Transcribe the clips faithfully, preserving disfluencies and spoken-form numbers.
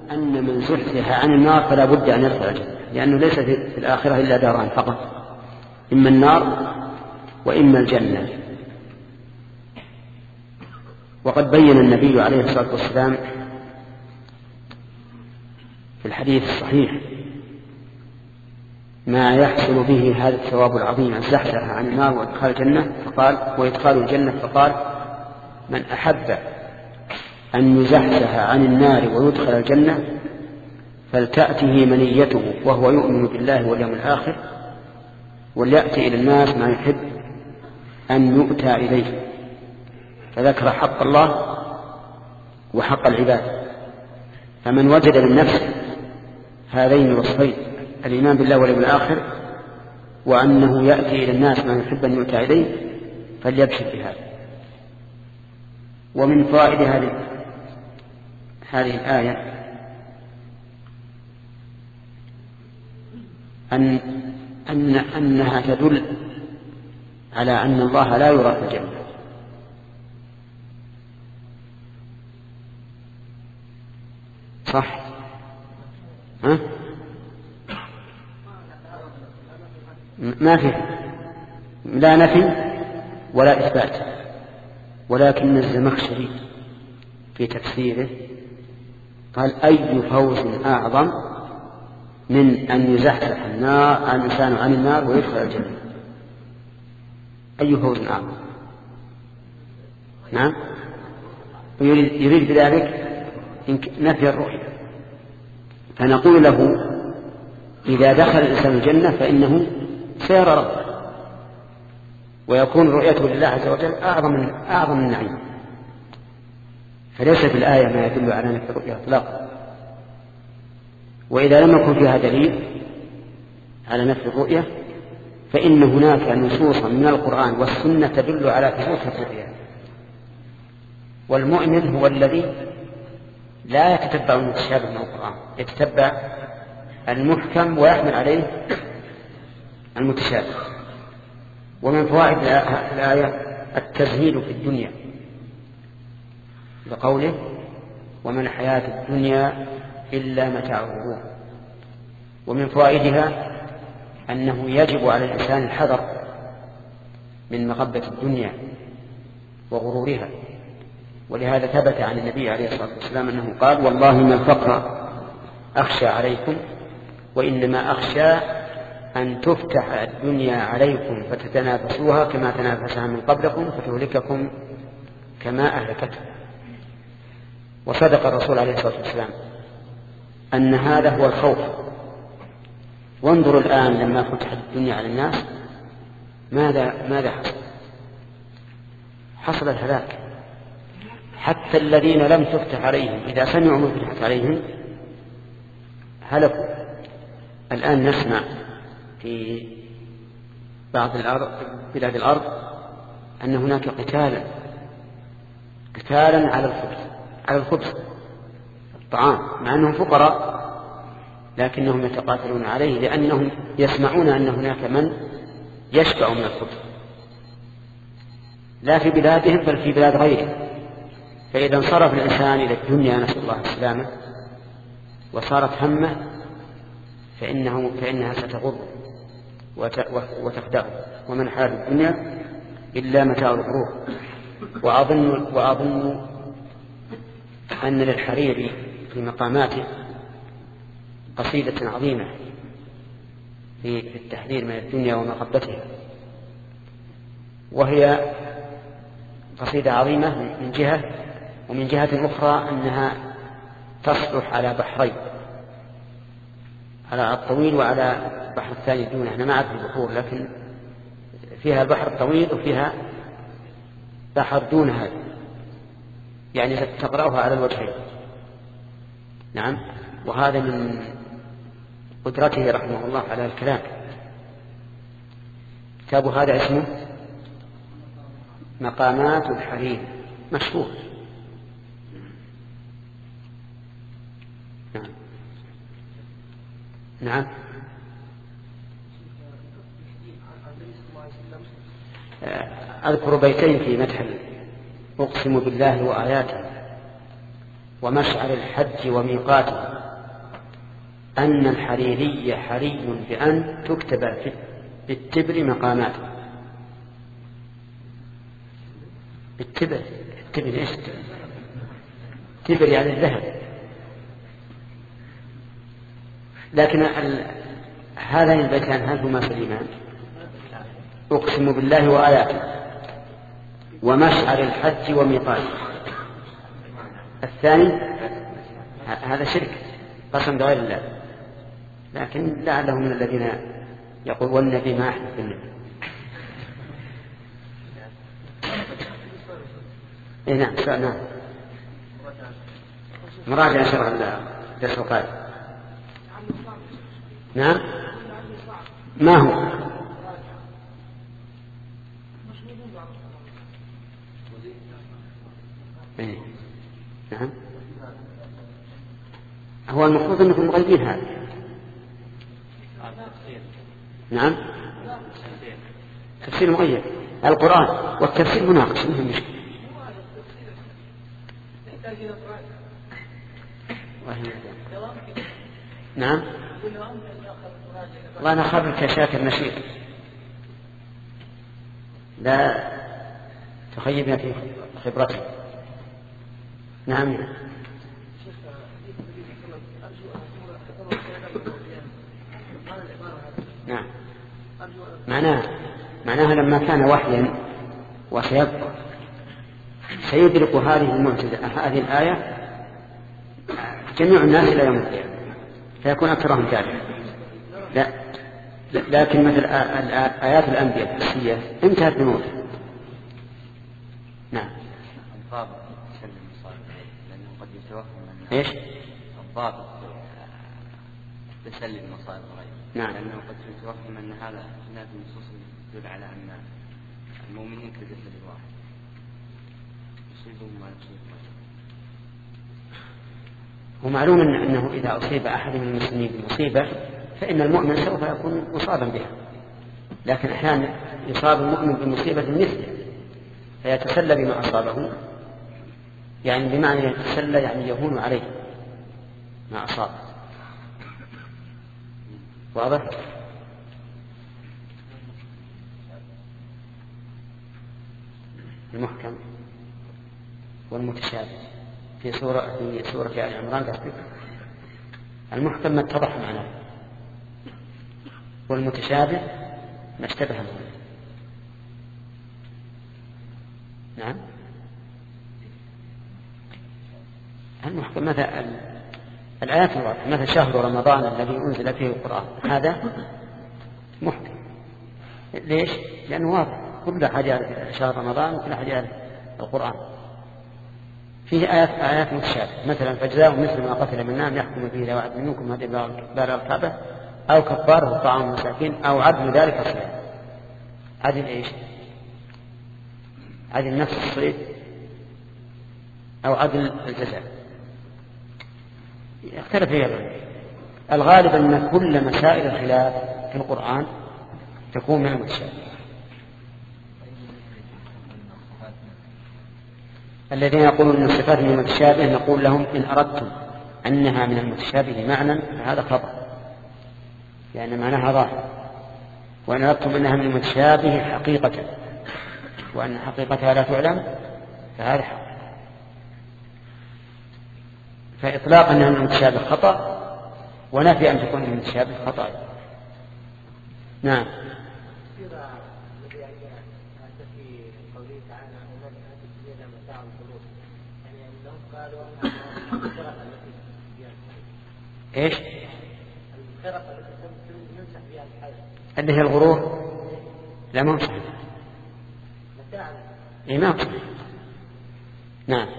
أن من زحزح عن النار فلا بد أن يدخل الجنة، لأنه ليس في الآخرة إلا داران فقط، إما النار وإما الجنة. وقد بين النبي عليه الصلاة والسلام في الحديث الصحيح ما يحصل به هذا الثواب العظيم، الزحزح عن النار وإدخال الجنة، فقال وإدخال الجنة، فقال من أحب أن يزحزح عن النار ويدخل الجنة فلتأته منيته وهو يؤمن بالله واليوم الآخر وليأتي إلى الناس ما يحب أن يؤتى إليه. فذكر حق الله وحق العباد. فمن وجد من نفسه هذين الوصفين، الإيمان بالله واليوم الآخر وأنه يأتي إلى الناس ما يحب أن يؤتى إليه، فليبشر بهذا. ومن فوائد هذه هذه الآية أن أن أنها تدل على أن الله لا يرى في الجنة. صح؟ ها؟ ما في لا نفي ولا إثبات، ولكن الزمخشري في تفسيره قال أي فوز أعظم من أن يزحزح النار الإنسان عن النار ويدخل الجنة؟ أي فوز أعظم؟ نعم، يريد, يريد بذلك نفي الرؤية. فنقول له إذا دخل الإنسان الجنة فإنه سيرى ربه ويكون رؤيته لله عز وجل أعظم من أعظم النعيم. فليس في الآية ما يدل على نفي الرؤية إطلاقا. وإذا لم يكن فيها دليل على نفي الرؤية فإن هناك نصوصا من القرآن والسنة تدل على ثبوت الرؤية. والمؤمن هو الذي لا يتتبع المتشابه من القرآن، يتتبع المحكم ويحمل عليه المتشابه. ومن فوائد الآية التزهيد في الدنيا بقوله وما الحياة الدنيا إلا متاع الغرور. ومن فوائدها أنه يجب على الإنسان الحذر من مغبة الدنيا وغرورها. ولهذا ثبت عن النبي عليه الصلاة والسلام أنه قال والله ما الفقر أخشى عليكم وإنما أخشى أن تفتح الدنيا عليكم فتتنافسوها كما تنافسها من قبلكم فتهلككم كما أهلكتكم. وصدق الرسول عليه الصلاة والسلام أن هذا هو الخوف. وانظروا الآن لما فتحت الدنيا على الناس ماذا ماذا حصل؟ حصل الهلاك. حتى الذين لم تفتح عليهم إذا سمعوا من فتحت عليهم هلكوا. الآن نسمع في بعض الأرض بلاد الأرض أن هناك قتالا قتالا على الخبز على الخبز الطعام، مع أنهم فقراء لكنهم يتقاتلون عليه لأنهم يسمعون أن هناك من يشبع من الخبز لا في بلادهم بل في بلاد غيرهم. فإذا انصرف الإنسان إلى الدنيا نسأل الله السلامة وصارت همه فإنه فإنها ستغر وتخدعه. ومن حال الدنيا إلا متاع الغرور. وأظن, وأظن أن للحريري في مقاماته قصيدة عظيمة في التحذير من الدنيا ومغبتها، وهي قصيدة عظيمة من جهة، ومن جهة أخرى أنها تصلح على بحرين، على الطويل وعلى البحر الثاني دونه. أنا ما أعرف البحور لكن فيها البحر الطويل وفيها بحر دون هذا، يعني تقرأها على الوجهين. نعم. وهذا من قدرته رحمه الله على الكلام. كتاب هذا اسمه مقامات الحرير، مشهور. نعم. نعم. أذكر بيتين في مدح أقسم بالله وآياته ومشعر الحج وميقاته أن الحريري حري بأن تكتب في التبر مقامات. التبر التبر إيش؟ التبر يعني الذهب. لكن هذين البيتان هل هما سليمان؟ أقسم بالله وآياته ومشعر الحج وميقاته. الثاني هذا شرك قسم بغير الله، لكن لعله من الذين يقول والنبي ما أحلف بالنبي. إيه نعم نعم مراجعة شرع درس القادم. نعم ما هو إيه؟ نعم هو المفروض أنكم مغيبين هذا. نعم تفسير مغيب القرآن والتفسير مناقش ما هي مشكلة. نعم والله أنا خبرك يا شاكر نشيط لا تخيبنا في خبرتك. نعم نعم معناها معناها لما كان وحيا وسيبقى سيدرك هذه المعجزة هذه الآية جميع الناس إلى يوم القيامة فيكون أكثرهم جاهلا. لا لكن مثل آيات الأنبياء الحسية انتهت بموته. نعم الضابط يسلم المصائب لأنه قد يتوهم إيش الضابط تسلم المصائب الغيب. نعم لأنه قد يتوهم أن هذا هناك نصوص تدل على أن المؤمنين كجسد واحد يصيبهم ما يصيبهم. ومعلوم أنه إذا أصيب أحد من المسلمين بمصيبة فإن المؤمن سوف يكون مصابا بها، لكن أحيانا يصاب المؤمن بمصيبة مثله فيتسلى بما أصابه، يعني بمعنى يتسلى يعني يهون عليه ما أصاب. واضح؟ المحكم والمتشابه في سورة في سورة آل عمران قصدك. المحكم ما اتضح معناه والمتشابه ما اشتبه منه. نعم المحكم مثلا الآيات الواضحة مثل شهر رمضان الذي أنزل فيه القرآن هذا محكم. ليش؟ لأنه واضح كل أحد يعرف شهر رمضان وكل أحد يعرف القرآن. فيه آيات آيات متشابهة مثلا فجزاء مثل ما قتل من نعم يحكم به ذو عدل منكم هدي بار الكعبة أو كفاره طعام مساكين أو عدل ذلك صيام. عدل إيش؟ عدل نفس الصيد أو عدل الجزاء يختلف فيها العلماء. الغالب أن كل مسائل الخلاف في القرآن تكون من المتشابه. الذين يقولون أن الصفات من المتشابه نقول لهم إن أردتم أنها من المتشابه معنى فهذا خطأ لأن معناها ظاهر، وإن أردتم أنها من المتشابه حقيقة وأن حقيقتها لا تعلم فهذا حق. فإطلاق أنها من المتشابه خطأ ونفي أن تكون من المتشابه خطأ. نعم إيش؟ اللي هي الغرور لا ما صحيح. إيه ما صحيح. نعم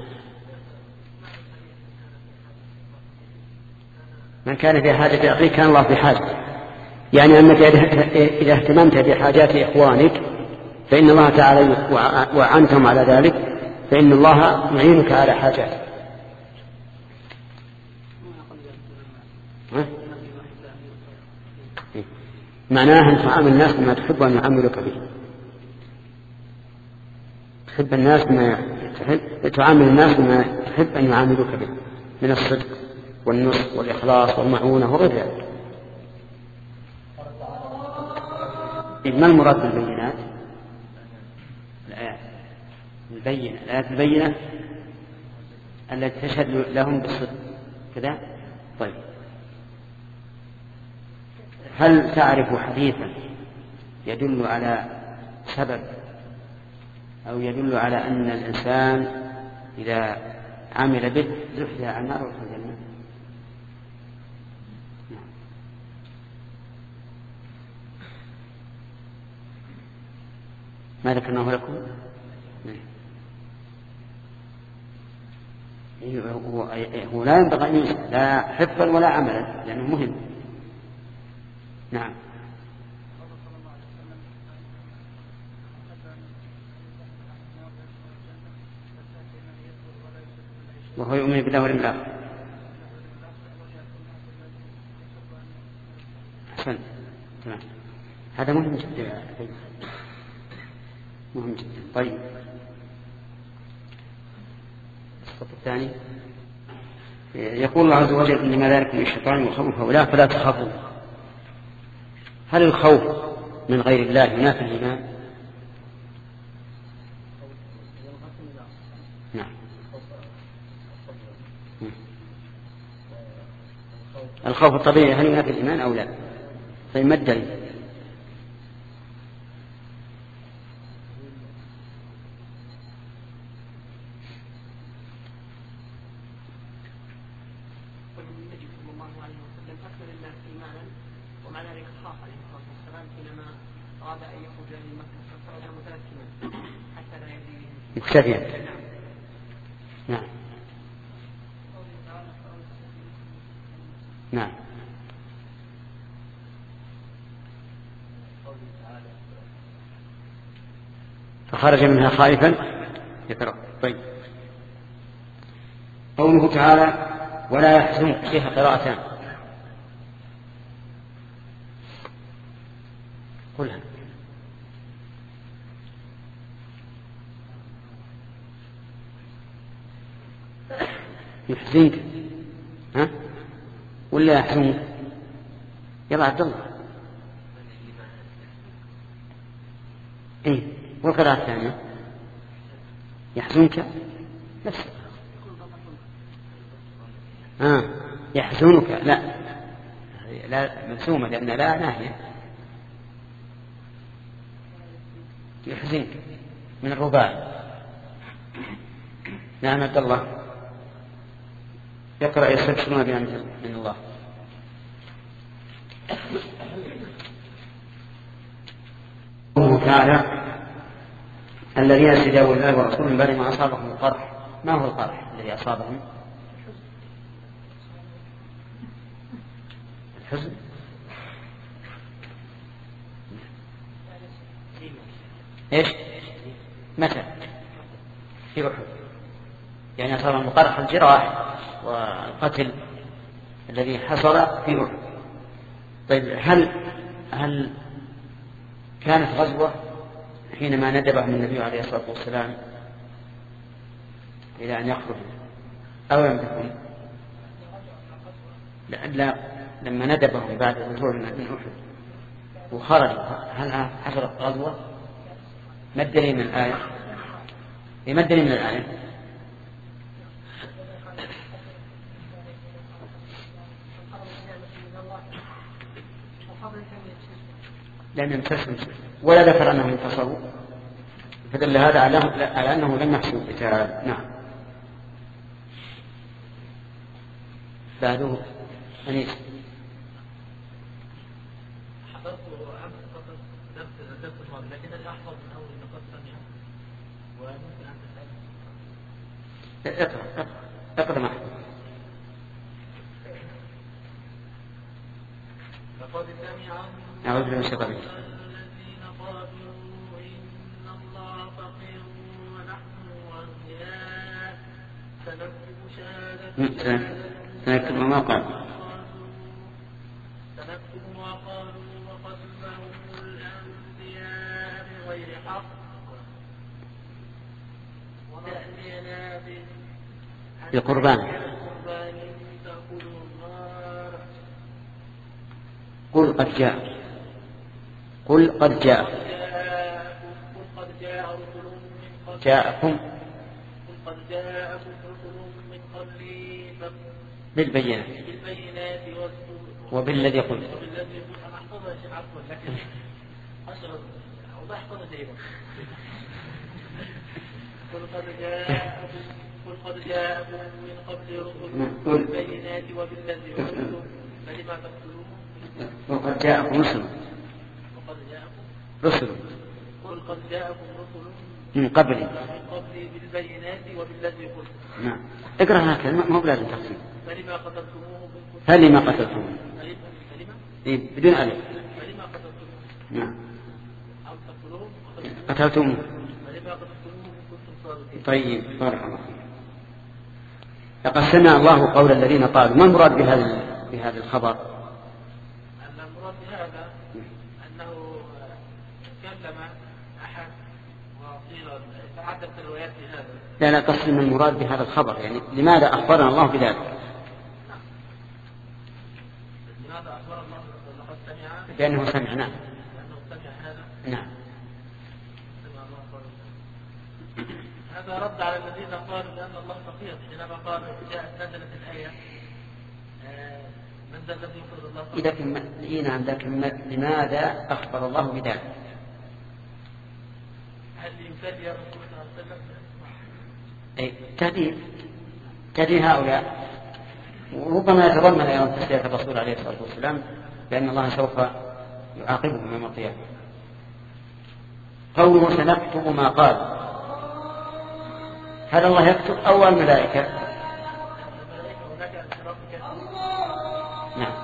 من كان في حاجة أخيه كان الله في حاجة، يعني أنك إذا اهتممت بحاجات إخوانك فإن الله تعالى وعنتم على ذلك فإن الله يعينك على حاجاتك. معناها أن تعامل الناس بما تحب أن يعاملك به. تحب الناس بما تحب تعامل الناس بما تحب أن يعاملوك به من الصدق والنصح والإخلاص والمعونة وغير ذلك. ما المراد بالبينات؟ الآيات البينة الآيات البينة التي تشهد لهم بالصدق كذا. طيب، هل تعرف حديثا يدل على سبب أو يدل على أن الإنسان إذا عمل به زحزح عن النار ويدخل الجنة؟ ما ذكرناه لكم؟ هو, هو لا ينبغي أن ينسى لا حفظا ولا عملا لأنه مهم. نعم. وهو يؤمن بالله واليوم الآخر. أحسن. تمام. هذا مهم جدا مهم جدا. طيب، الصف الثاني يقول الله عز وجل إنما ذلك من الشيطان يخوف هؤلاء فلا تخافوا. هل الخوف من غير الله ينافي الإيمان؟ نعم. الخوف الطبيعي هل ينافي الإيمان أو لا؟ طيب، ما الدليل؟ مكتفيا. نعم. نعم. فخرج منها خائفا يترقب. طيب، قوله تعالى ولا يحزنك فيها قراءتان. قلها. يحزنك ها ولا يحزنك؟ يلا عبد الله. ايه، والقراءة الثانية يحزنك نفس. ها يحزنك لا لا ملزومة لأن لا ناهية. يحزنك من الرباع. نعم عبد الله. يقرأ يستبشرون بأمر من الله. قوله تعالى الذين استجابوا لله ورسوله من بعد ما أصابهم القرح. ما هو القرح الذي أصابهم؟ الحزن. إيش؟ متى؟ في أحد يعني أصابهم القرح الجراح والقتل الذي حصل في أحد. طيب، هل هل كانت غزوة حينما ندبهم النبي عليه الصلاة والسلام إلى أن يخرجوا أو لم تكن؟ لا، لما ندبهم بعد الرجوع من أحد وخرجوا هل حصلت غزوة؟ ما الدليل من الآية؟ ما الدليل من الآية؟ لم يمسسهم ولا ذكر أنهم انتصروا، فدل هذا على أنه لم يحصل قتال. نعم. بعده أنيس. حضرت أمس فقط درس الماضي لكن أنا أحفظ من أول النقاط الثانية وممكن أن تسأل. اقرأ اقرأ اقرأ معه. لقد سمع أعوذ بالله من الشيطان الرجيم. الذين قالوا إن الله فقير ونحن أغنياء سنكتب شهادتهم سنكتب ما قالوا سنكتب ما قالوا وقتلهم الأنبياء بغير حق ونأتينا بقربان تأكله قل قد جاء قل قد جاء جاءكم قد جاءكم رسل من قبلي بالبينات بالبينات وبالذي قلت وبالذي قلت أنا أحفظها يا شيخ عفوا لكن أشرف والله أحفظها دائما. قل قد جاءكم قل قد جاءكم من قبل رسل بالبينات وبالذي قلتم فلما تقتلون وقد جاءكم رسل وقد جاءكم رسل قل قد جاءكم رسل من قبل من قبل بالبينات وبالذي قلتم. نعم اقرأ هكذا ما هو بلازم تقسيم. فلما قتلتموه فلما قتلتموه فلما إيه بدون ألف. فلما قتلتموه نعم أو تقتلوه قتلتموه فلما قتلتموه إن كنتم صادقين. طيب بارك الله. لقد سمع الله قول الذين قالوا. ما المراد بهذا بهذا الخبر؟ أن المراد بهذا أنه كلم أحد وقيل تعدت الروايات في هذا. لا لا قصد من المراد بهذا الخبر يعني لماذا أخبرنا الله بذلك؟ لماذا أخبر الله لقد سمع لأنه سمعنا. لأنه سمع هذا. نعم. سمع الله قوله. هذا رد على الذين قالوا بأن الله فقير حينما قالوا جاءت نزلت الآية من ذا الذي يقرض الله إذا كنا نعم لكن لماذا أخبر الله بذلك؟ هل يفدي الرسول صلى الله عليه وسلم؟ أي تهديد تهديد هؤلاء وربما يتضمن أيضا تسلية الرسول عليه الصلاة والسلام لأن الله سوف يعاقبهم يوم القيامة. قوله سنكتب ما قال هل الله يكتب أو الملائكة؟ نعم.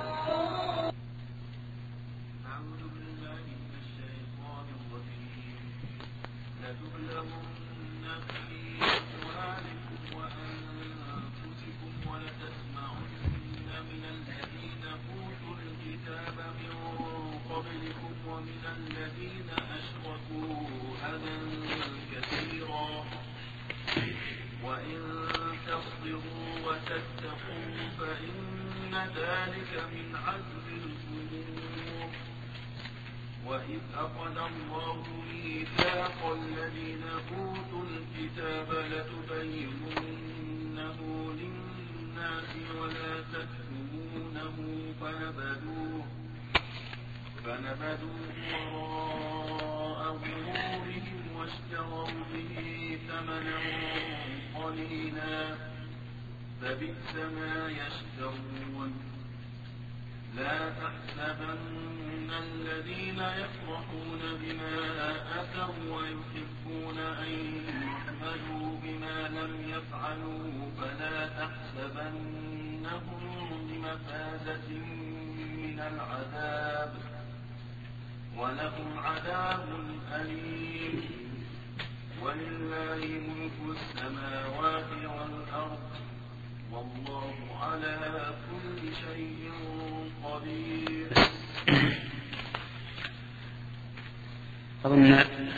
وإذ أخذ الله ميثاق الذين أوتوا الكتاب لتبيننه للناس ولا تكتمونه فنبذوه فنبذوه وراء ظهورهم واشتروا به ثمنا قليلا فبئس ما يشترون. لا تحسبن الذين يفرحون بما أتوا ويحبون أن يحمدوا بما لم يفعلوا فلا تحسبنهم بمفازة من العذاب ولهم عذاب أليم. ولله ملك السماوات والأرض والله على كل شيء قدير. أظن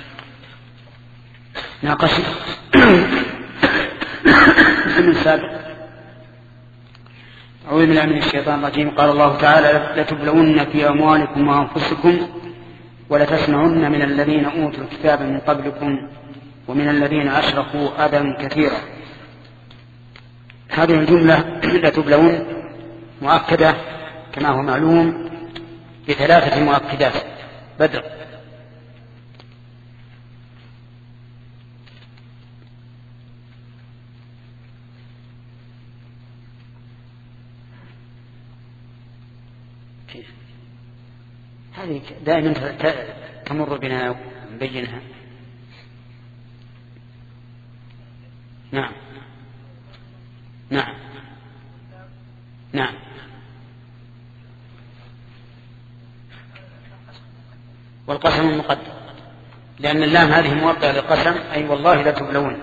ناقش من السابق. أعوذ بالله من الشيطان الرجيم. قال الله تعالى لتبلون في أموالكم وأنفسكم ولتسمعن من الذين أوتوا الكتاب من قبلكم ومن الذين أشركوا أذى كثيرا. هذه الجملة لتبلون مؤكدة كما هو معلوم بثلاثة مؤكدات. بدر هذه دائما تمر بنا نبينها. نعم نعم نعم والقسم المقدم لأن اللام هذه موضع للقسم أي والله لا تبلون.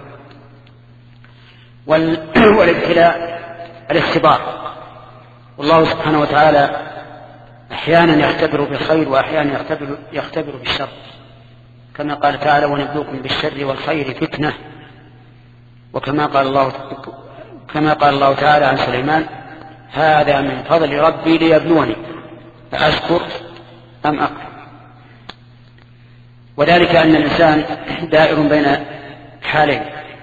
والابتلاء الاختبار والله سبحانه وتعالى أحيانا يختبر بالخير وأحيانا يختبر, يختبر بالشر كما قال تعالى ونبلوكم بالشر والخير فتنة. وكما قال الله كما قال الله تعالى عن سليمان هذا من فضل ربي ليبلوني أشكر أم أكفر. وذلك أن الإنسان دائر بين حالين،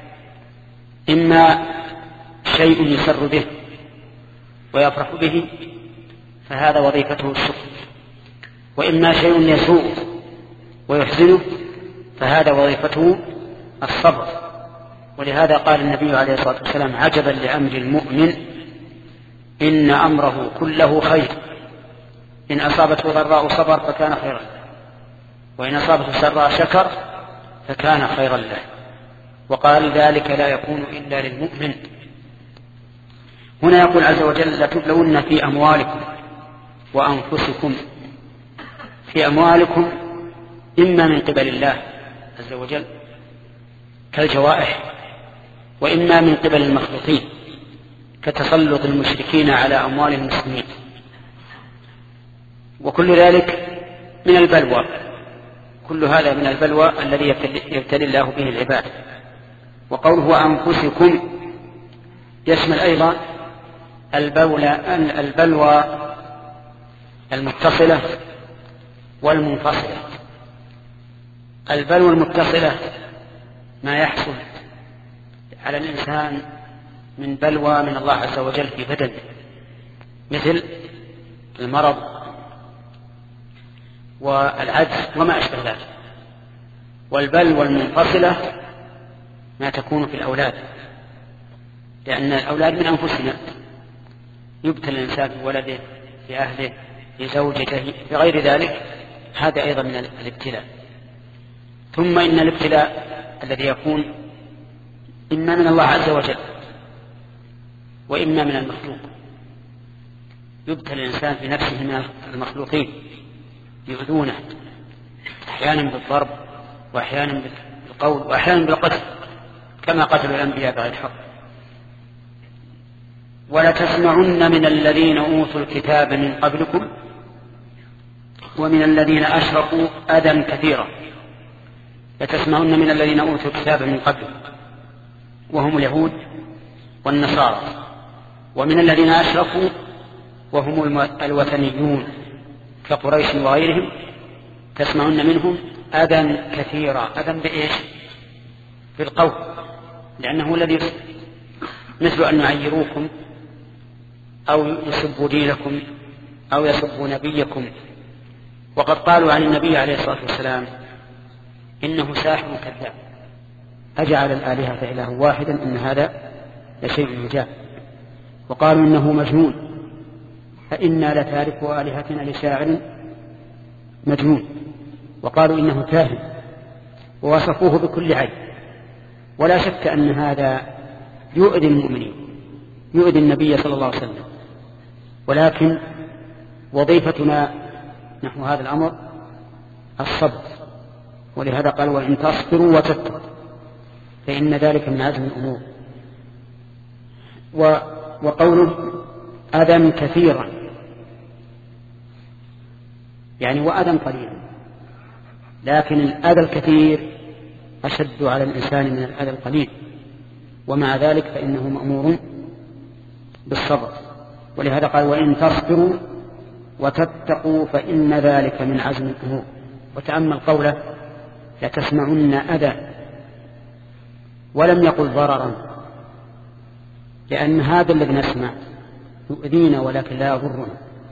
إما شيء يسر به ويفرح به فهذا وظيفته الشكر، وإما شيء يسوء ويحزنه فهذا وظيفته الصبر. ولهذا قال النبي عليه الصلاة والسلام: عجبا لأمر المؤمن إن أمره كله خير، إن أصابته ضراء صبر فكان خيرا له، وإن أصابته سراء شكر فكان خيرا له. وقال: ذلك لا يكون إلا للمؤمن. هنا يقول عز وجل: لتبلون في أموالكم وأنفسكم. في أموالكم إما من قبل الله عز وجل كالجوائح، وإما من قبل المخلوقين كتسلط المشركين على أموال المسلمين، وكل ذلك من البلوى. كل هذا من البلوى الذي يبتلي الله به العباد. وقوله أنفسكم يشمل أيضا البلوى المتصلة والمنفصلة. البلوى المتصلة ما يحصل على الإنسان من بلوى من الله عز وجل في بدنه، مثل المرض والعجز وما أشبه ذلك. والبلوى المنفصلة ما تكون في الأولاد، لأن الأولاد من أنفسنا، يبتلى الإنسان في ولده، في أهله، في زوجته، في غير ذلك، هذا أيضا من الابتلاء. ثم إن الابتلاء الذي يكون إما من الله عز وجل وإما من المخلوق. يبتلى الإنسان في نفسه من المخلوقين يؤذونه، أحيانا بالضرب وأحيانا بالقول وأحيانا بالقتل، كما قتلوا الأنبياء بغير حق. ولتسمعن من الذين أوتوا الكتاب من قبلكم ومن الذين أشركوا أذى كثيرا. لتسمعن من الذين أوتوا الكتاب من قبلكم وهم اليهود والنصارى، ومن الذين أشركوا وهم الوثنيون كقريش وغيرهم، تسمعن منهم أذى كثيرا. أذى بإيش؟ بالقول، لأنه الذي مثل أن يعيروكم أو يسبوا دينكم أو يسبوا نبيكم. وقد قالوا عن النبي عليه الصلاة والسلام إنه ساحر كذاب، أجعل الآلهة إله واحدا إن هذا لشيء عجاب. وقالوا إنه مجنون، فإنا لتاركوا آلهتنا لشاعر مجنون. وقالوا إنه كاهن، ووصفوه بكل عيب. ولا شك أن هذا يؤذي المؤمنين، يؤذي النبي صلى الله عليه وسلم. ولكن وظيفتنا نحو هذا الأمر الصبر. ولهذا قال: وإن تصبروا وتتقوا فإن ذلك من عزم الأمور. وقوله أذى كثيرا يعني وأذى قليلا، لكن الأذى الكثير أشد على الإنسان من الأذى القليل، ومع ذلك فإنه مأمور بالصبر. ولهذا قال: وإن تصبروا وتتقوا فإن ذلك من عزم الأمور. وتأمل قوله: لتسمعن أذى، ولم يقل ضررا، لأن هذا الذي نسمع يؤذينا ولكن لا يضرنا.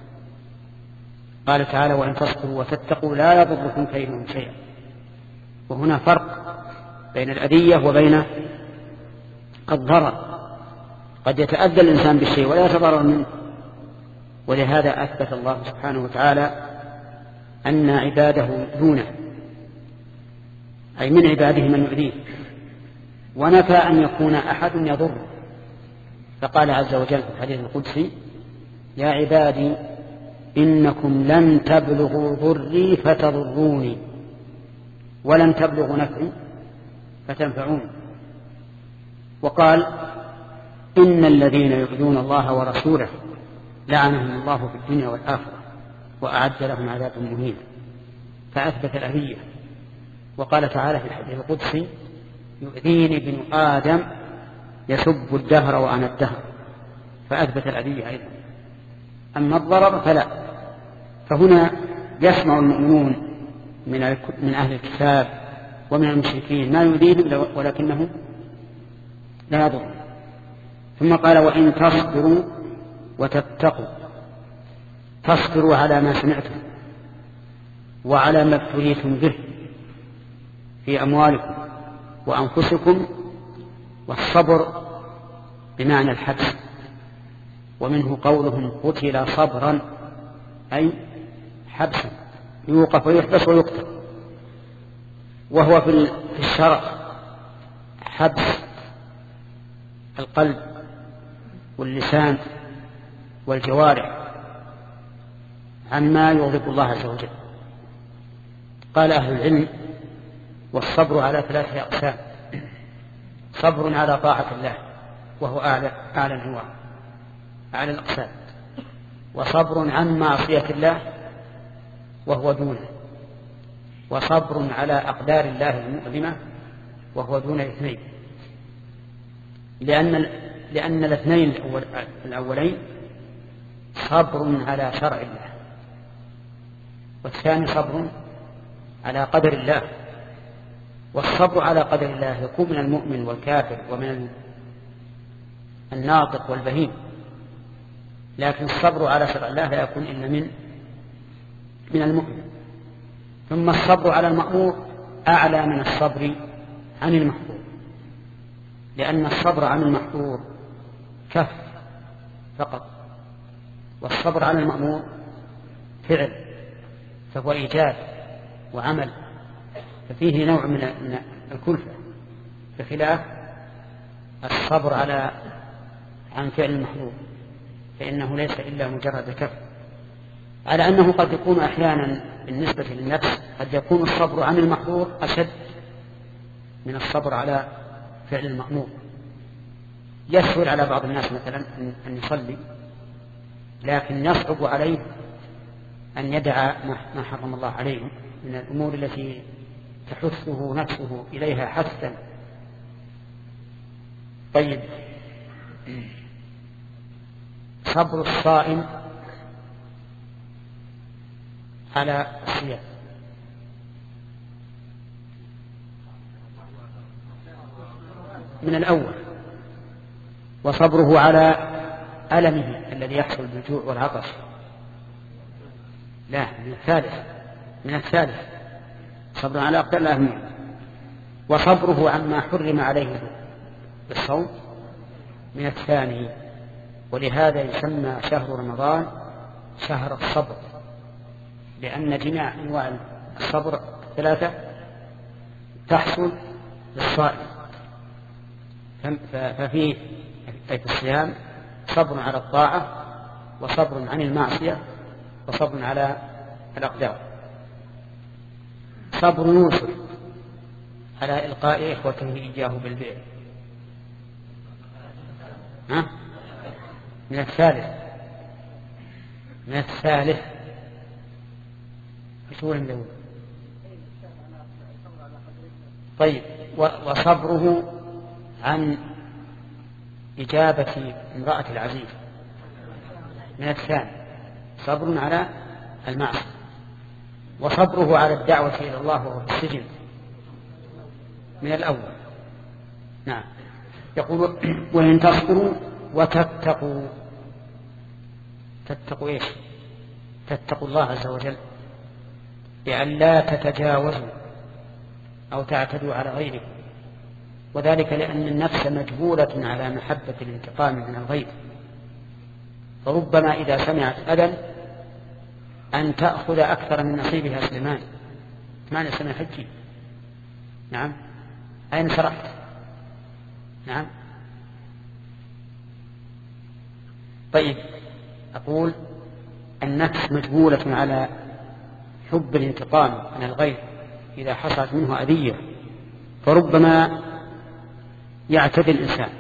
قال تعالى: وإن تصبروا وتتقوا لا يضركم كيدهم شيئا. وهنا فرق بين الأذية وبين الضرر. قد يتأذى الإنسان بالشيء ولا يتضرر منه. ولهذا أثبت الله سبحانه وتعالى أن عباده يؤذونه، أي من عباده من يؤذيه، ونفى أن يكون أحد يضر. فقال عز وجل في الحديث القدسي: يا عبادي إنكم لن تبلغوا ضري فتضروني ولن تبلغوا نفعي فتنفعون. وقال: إن الذين يؤذون الله ورسوله لعنهم الله في الدنيا والآخرة وأعد لهم عذابا مهينا. فأثبت الأذية. وقال تعالى في الحديث القدسي: يؤذيني ابن آدم يسب الدهر وأنا الدهر. فأثبت الأذية أيضا. أما الضرر فلا، فهنا يسمع المؤمنون من من أهل الكتاب ومن المشركين ما يؤذيهم ولكنه لا يضر. ثم قال وإن تصبروا وتتقوا، تصبروا على ما سمعتم وعلى ما ابتليتم به في أموالكم وأنفسكم، والصبر بمعنى الحبس، ومنه قولهم قتل صبرا أي حبسا، يوقف ويحبس ويقتل. وهو في الشرع حبس القلب واللسان والجوارح عما يغضب الله عز وجل. قال أهل العلم والصبر على ثلاثة أقسام: صبر على طاعة الله وهو أعلى أعلى الأنواع أعلى الأقسام، وصبر عن معصية الله وهو دونه، وصبر على أقدار الله المؤلمة وهو دون الاثنين، لأن لأن الاثنين الأولين صبر على شرع الله، والثاني صبر على قدر الله. والصبر على قدر الله يكون من المؤمن والكافر ومن الناطق والبهيم، لكن الصبر على شرع الله لا يكون إلا من من المؤمن. ثم الصبر على المأمور أعلى من الصبر عن المحظور، لأن الصبر عن المحظور كف فقط، والصبر عن المأمور فعل، فهو إيجاد وعمل، ففيه نوع من الكلفة، بخلاف الصبر على عن فعل المحظور فإنه ليس إلا مجرد كف. على أنه قد يكون أحيانا بالنسبة للنفس قد يكون الصبر عن المحظور أشد من الصبر على فعل المأمور. يسهل على بعض الناس مثلا أن يصلي، لكن يصعب عليه أن يدع ما حرم الله عليه من الأمور التي تحثه نفسه إليها حثا. طيب، صبر الصائم على الصيام من الأول، وصبره على ألمه الذي يحصل بالجوع والعطش لا من الثالث من الثالث صبر على أقدار الله، وصبره عما حرم عليه بالصوم من الثاني. ولهذا يسمى شهر رمضان شهر الصبر، لأن جميع أنواع الصبر الثلاثة تحصل للصائم. ففيه في الصيام صبر على الطاعة، وصبر عن المعصية، وصبر على الأقدار. صبر يوسف على إلقاء إخوته إياه بالبئر ها؟ من الثالث من الثالث بسور الأول. طيب، وصبره عن إجابة امرأة العزيز من الثاني صبر على المعصية، وصبره على الدعوة إلى الله وهو في السجن من الأول. نعم. يقول وإن تصبروا وتتقوا، تتقوا إيش؟ تتقوا الله عز وجل بأن لا تتجاوزوا أو تعتدوا على غيركم، وذلك لأن النفس مجبولة على محبة الانتقام من الغير، فربما إذا سمعت أذى أن تأخذ أكثر من نصيبها. سليمان ثمان سنة حجي، نعم، أين سرحت؟ نعم. طيب، أقول النفس مجبولة على حب الانتقام من الغير إذا حصلت منه أذية، فربما يعتدي الإنسان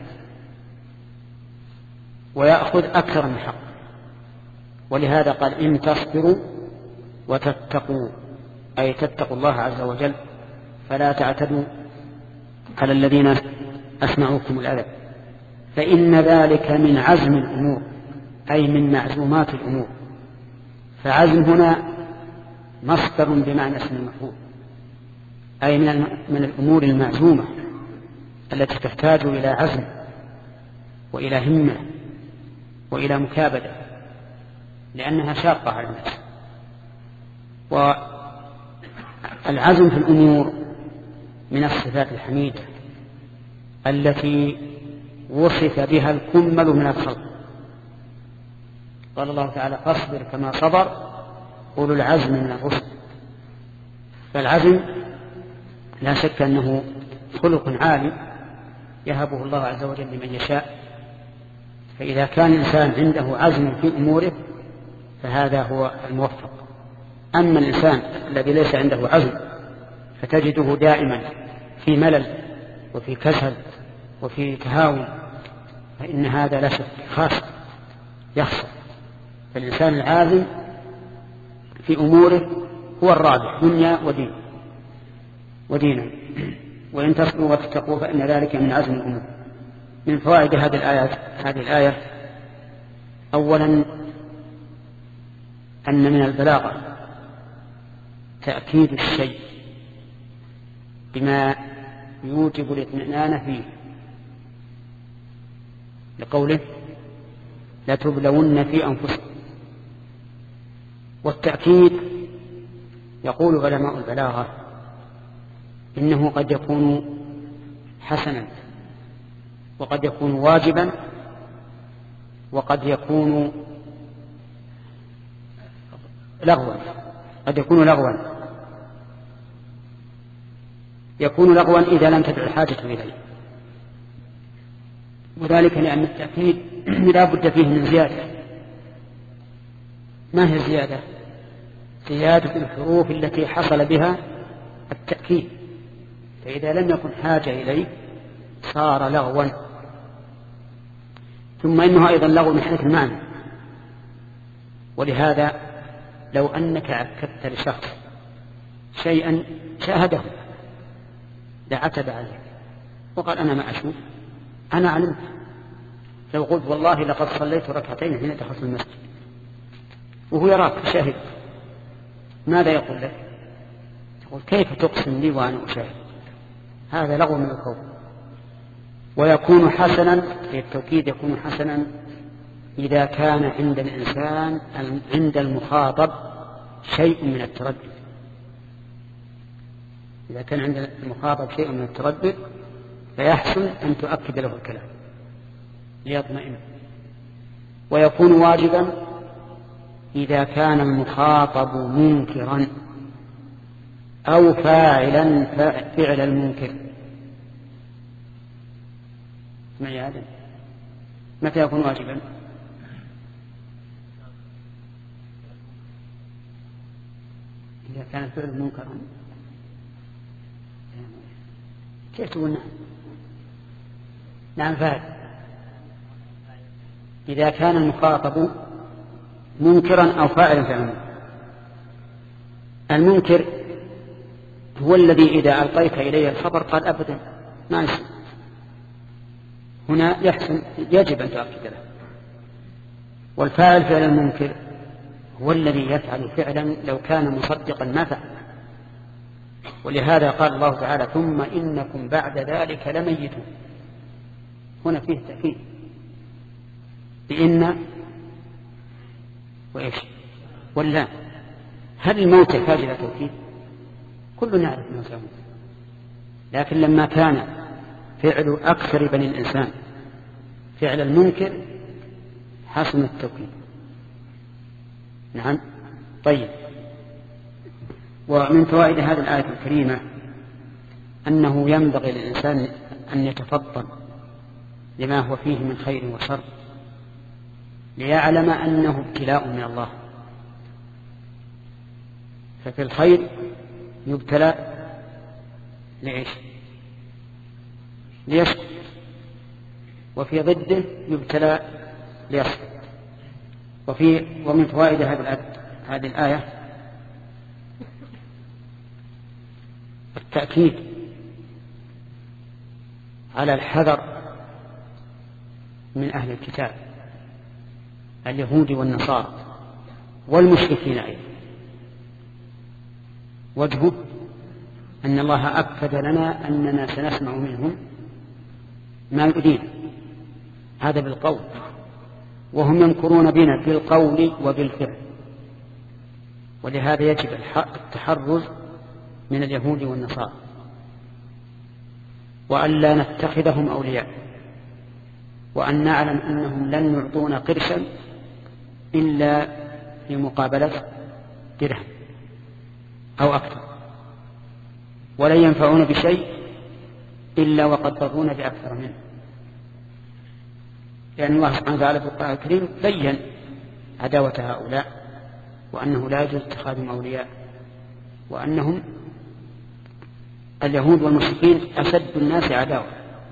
ويأخذ أكثر من حق. ولهذا قال إن تصبروا وتتقوا، أي تتقوا الله عز وجل فلا تعتدوا على الذين أسمعوكم الأذى، فإن ذلك من عزم الأمور، أي من معزومات الأمور. فعزم هنا مصدر بمعنى اسم المفعول، أي من من الأمور المعزومة التي تحتاج إلى عزم وإلى همة وإلى مكابدة، لأنها شاقة على الناس. والعزم في الأمور من الصفات الحميدة التي وصف بها الكمل من الخلق. قال الله تعالى: فاصبر كما صبر أولو العزم من الرسل. فالعزم لا شك أنه خلق عالي يهبه الله عز وجل لمن يشاء، فإذا كان الإنسان عنده عزم في أموره فهذا هو الموفق. أما الإنسان الذي ليس عنده عزم فتجده دائما في ملل وفي كسل وفي تهاون، فإن هذا لا شك خاسر يخسر. فالإنسان العازم في أموره هو الرابح دنيا ودين ودينا، وإن تصبروا وتتقوا فإن ذلك من عزم الأمور. من فوائد هذه الآية هذه الآية أولا أن من البلاغة تأكيد الشيء بما يوجب الاطمئنان فيه، لقوله: لتبلون في أنفسكم. والتأكيد يقول علماء البلاغة إنه قد يكون حسنا، وقد يكون واجبا، وقد يكون لغوا. قد يكون لغوا يكون لغوا إذا لم تدع الحاجة إليه، وذلك لأن التأكيد لا بد فيه من زيادة. ما هي الزيادة؟ زيادة الحروف التي حصل بها التأكيد، فإذا لم يكن حاجة إليه صار لغوا. ثم إنه أيضا لغو من حيث المعنى، ولهذا لو أنك أكدت لشخص شيئا شاهده لعتب عليك وقال: أنا ما أشوف، أنا علمت. لو قلت: والله لقد صليت ركعتين حين دخلت المسجد، وهو يراك شاهد، ماذا يقول لك؟ يقول: كيف تقسم لي وأنا أشاهد؟ هذا لغو من القول. ويكون حسنا، للتوكيد يكون حسنا إذا كان عند الإنسان عند المخاطب شيء من التردد. إذا كان عند المخاطب شيء من التردد فيحسن أن تؤكد له الكلام ليطمئن. ويكون واجبا إذا كان المخاطب منكرا أو فاعلا فعل المنكر. اسمعي هذا، متى يكون واجبا؟ إذا كان الفعل منكرا. كيف تقول نعم؟ نعم فاعل. إذا كان المخاطب منكرا أو فاعلا فعلا. المنكر هو الذي إذا ألقيت إليه الخبر قال: أبدا ما يصير. هنا يحسن يجب أن تؤكد له. والفاعل فعل المنكر هو الذي يفعل فعلا لو كان مصدقا ما فعل. ولهذا قال الله تعالى: ثم إنكم بعد ذلك لميتون. هنا فيه تأكيد بإن وإيش ولا. هل الموت يحتاج إلى توكيد؟ كلنا نعرف أنه سيموت، لكن لما كان فعل أكثر بني الإنسان فعل المنكر حسن التوكيد. نعم. طيب. ومن فوائد هذه الآية الكريمة أنه ينبغي للإنسان أن يتفضل لما هو فيه من خير وشر، ليعلم أنه ابتلاء من الله. ففي الخير يبتلى لعيش ليشكر، وفي ضده يبتلى ليصبر. وفي ومن فوائد هذه الآية التأكيد على الحذر من أهل الكتاب اليهود والنصارى والمشركين أيضا. وجهه أن الله أكد لنا أننا سنسمع منهم ما يؤذينا، هذا بالقول، وهم يمكرون بنا بالقول وبالفعل. ولهذا يجب التحرز من اليهود والنصارى، وأن لا نتخذهم أولياء، وأن نعلم أنهم لن يعطونا قرشا إلا في مقابلة درهم أو أكثر، ولن ينفعون بشيء إلا وقد ضرونا بأكثر منه، لأن الله سبحانه وتعالى في القرآن الكريم بين عداوة هؤلاء، وأنه لا يجوز اتخاذهم أولياء، وأنهم اليهود والمشركين أشد الناس عداوة.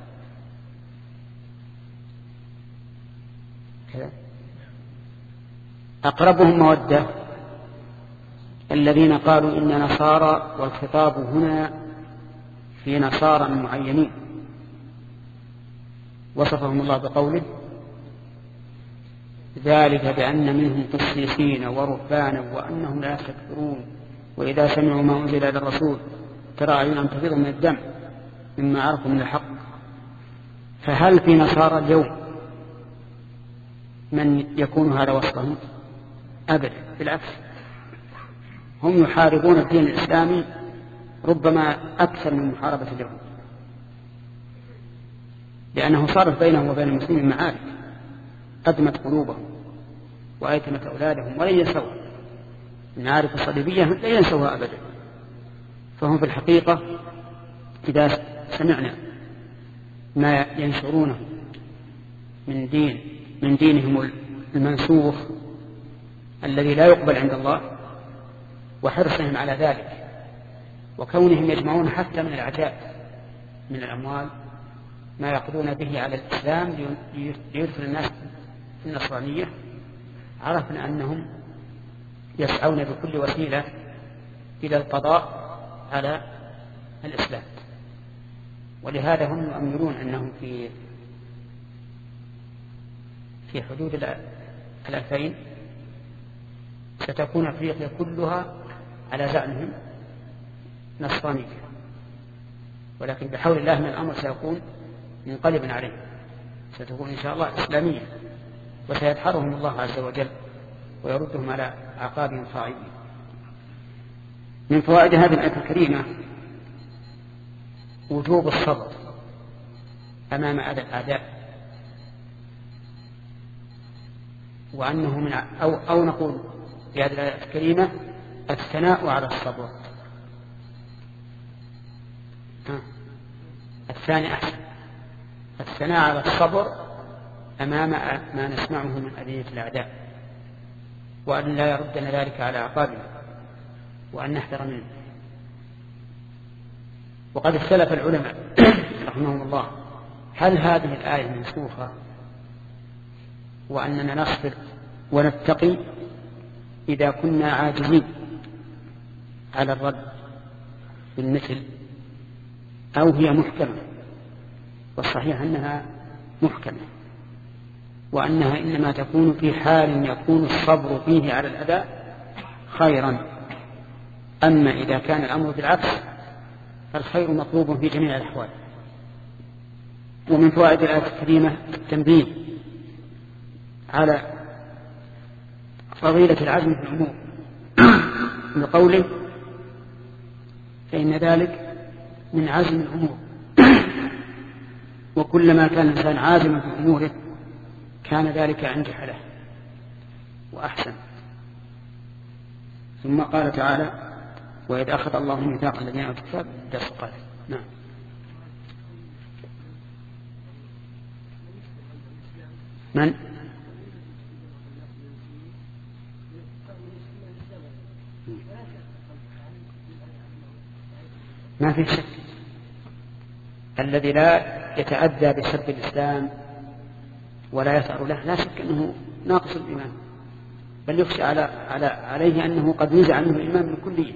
أقربهم مودة الذين قالوا إن نصارى، والخطاب هنا في نصارى معينين، وصفهم الله بقوله ذلك بأن منهم قسيسين ورهبانا وأنهم لا يستكبرون وإذا سمعوا ما أنزل إلى الرسول ترى أعينهم تفيض من الدم مما عرفوا من الحق. فهل في نصارى اليوم من يكون هذا وصفهم؟ أبدا، بالعكس، هم يحاربون الدين الإسلامي ربما أكثر من محاربة اليهود، لأنه صارت بينهم وبين المسلمين معارك أدمت قلوبهم وأيتمت أولادهم ولن ينسوها. المعارك الصليبية لا ينسوها أبدا. فهم في الحقيقة إذا سمعنا ما ينشرونه من دين من دينهم المنسوخ الذي لا يقبل عند الله، وحرصهم على ذلك، وكونهم يجمعون حتى من العجائب من الأموال ما يقضون به على الإسلام ليدخل الناس في النصرانية، عرفنا أنهم يسعون بكل وسيلة إلى القضاء على الإسلام. ولهذا هم يؤملون أنهم في في حدود الألفين ستكون أفريقيا كلها على زعمهم نصرانية، ولكن بحول الله من الأمر سيكون منقلبا عليه، ستكون إن شاء الله إسلامية، وسيدحرهم الله عز وجل ويردهم على أعقابهم خائبين. من فوائد هذه الآية الكريمة وجوب الصبر أمام أعداء، وأنه من أو, أو نقول في هذه الآية الكريمة الثناء على الصبر. الثاني أحسن، الثناء على الصبر أمام ما نسمعه من أذية الأعداء، وأن لا يردنا ذلك على أعقابنا، وأن نحذر منه. وقد اختلف العلماء رحمهم الله هل هذه الآية منسوخة وأننا نصبر ونتقي إذا كنا عاجزين على الرد بالمثل، أو هي محكمة؟ والصحيح أنها محكمة، وأنها إنما تكون في حال يكون الصبر فيه على الأذى خيرا. أما إذا كان الأمر بالعكس فالخير مطلوب في جميع الأحوال. ومن فوائد الآية الكريمة التنبيه على فضيلة العزم في الأمور بقوله فإن ذلك من عزم الأمور، وكلما كان الإنسان عازما في أموره كان ذلك أنجح له وأحسن. ثم قال تعالى وإذ أخذ الله ميثاق الذين أوتوا الكتاب درس قال نعم. من ما في شك الذي لا يتأذى بسب الإسلام ولا يثأر له لا شك أنه ناقص الإيمان، بل يخشى على على عليه أنه قد نزع عنه الإيمان بالكلية،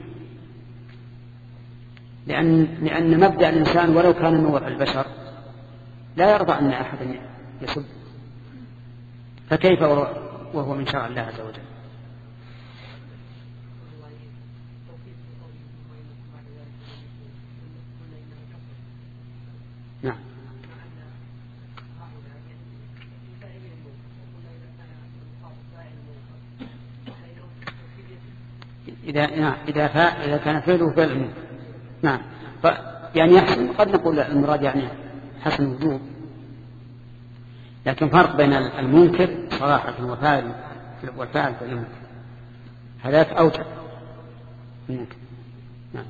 لأن لأن مبدأ الإنسان ولو كان نور البشر لا يرضى أن أحدا يسب، فكيف وهو من شرع الله عز وجل. نعم. إذا إذا فا إذا كان فعله فعل المنكر نعم ف يعني يحسن قد نقول المراد يعني حسن وجوب، لكن فرق بين المنكر صراحة وفاعل والفاعل في المنكر هذاك أوجه المنكر. نعم.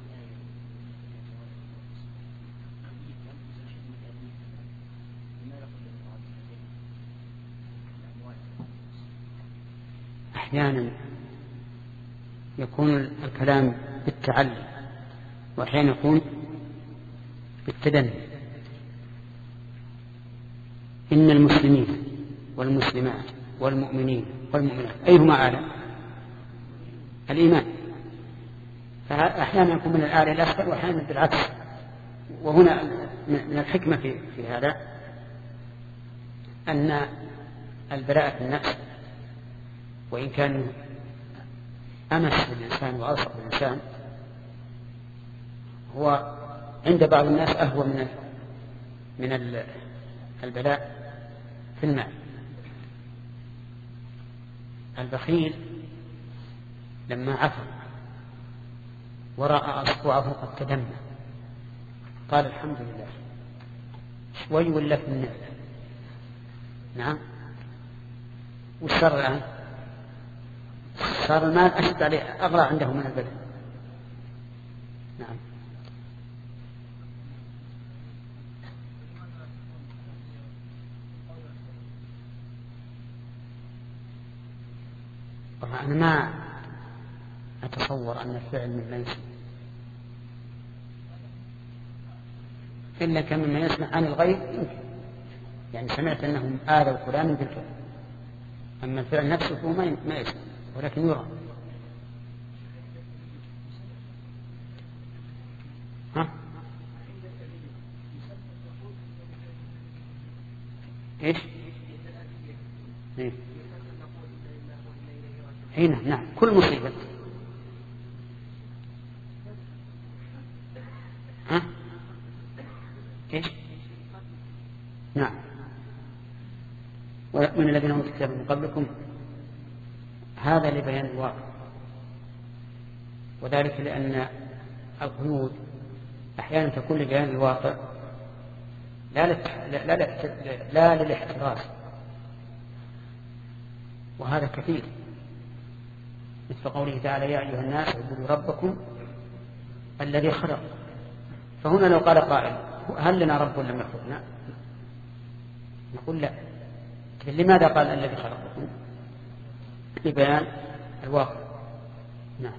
أحيانا يكون الكلام بالتعلي وأحيانا يكون بالتدني. إن المسلمين والمسلمات والمؤمنين والمؤمنات أيهما أعلى؟ الإيمان. فأحيانا يكون من الأعلى الأسفل وأحيانا بالعكس. وهنا من الحكمة في, في هذا أن البلاء في النفس وإن كان أمس بالإنسان وألصق بالإنسان هو عند بعض الناس أهوى من من البلاء في المال. البخيل لما عفى ورأى أصبعه قد تدمى قال الحمد لله شوي ولا في النار. نعم. والشر الآن صار المال أشد عليه أغلى عنده من البلاء. نعم. أنا ما أتصور أن الفعل مما يسمع إلا كان مما يسمع عن الغيب يمكن يعني سمعت أنهم آذوا فلانا بالفعل، أما الفعل نفسه هو ما يسمع ولكن يرى. ها؟ إيش؟ إيه؟ هنا نعم كل مصيبة. ها؟ إيش؟ نعم. ومن الذين هم كتاب من قبلكم هذا لبيان الواقع، وذلك لأن القيود أحيانا تكون لبيان الواقع لا, لا, لا, لا للاحتراز، وهذا كثير مثل قوله تعالى يا أيها الناس اعبدوا ربكم الذي خلق. فهنا لو قال قائل هل لنا رب لم يخلقنا نقول لا. لماذا قال الذي خلقكم؟ لبيان الواقع. نعم.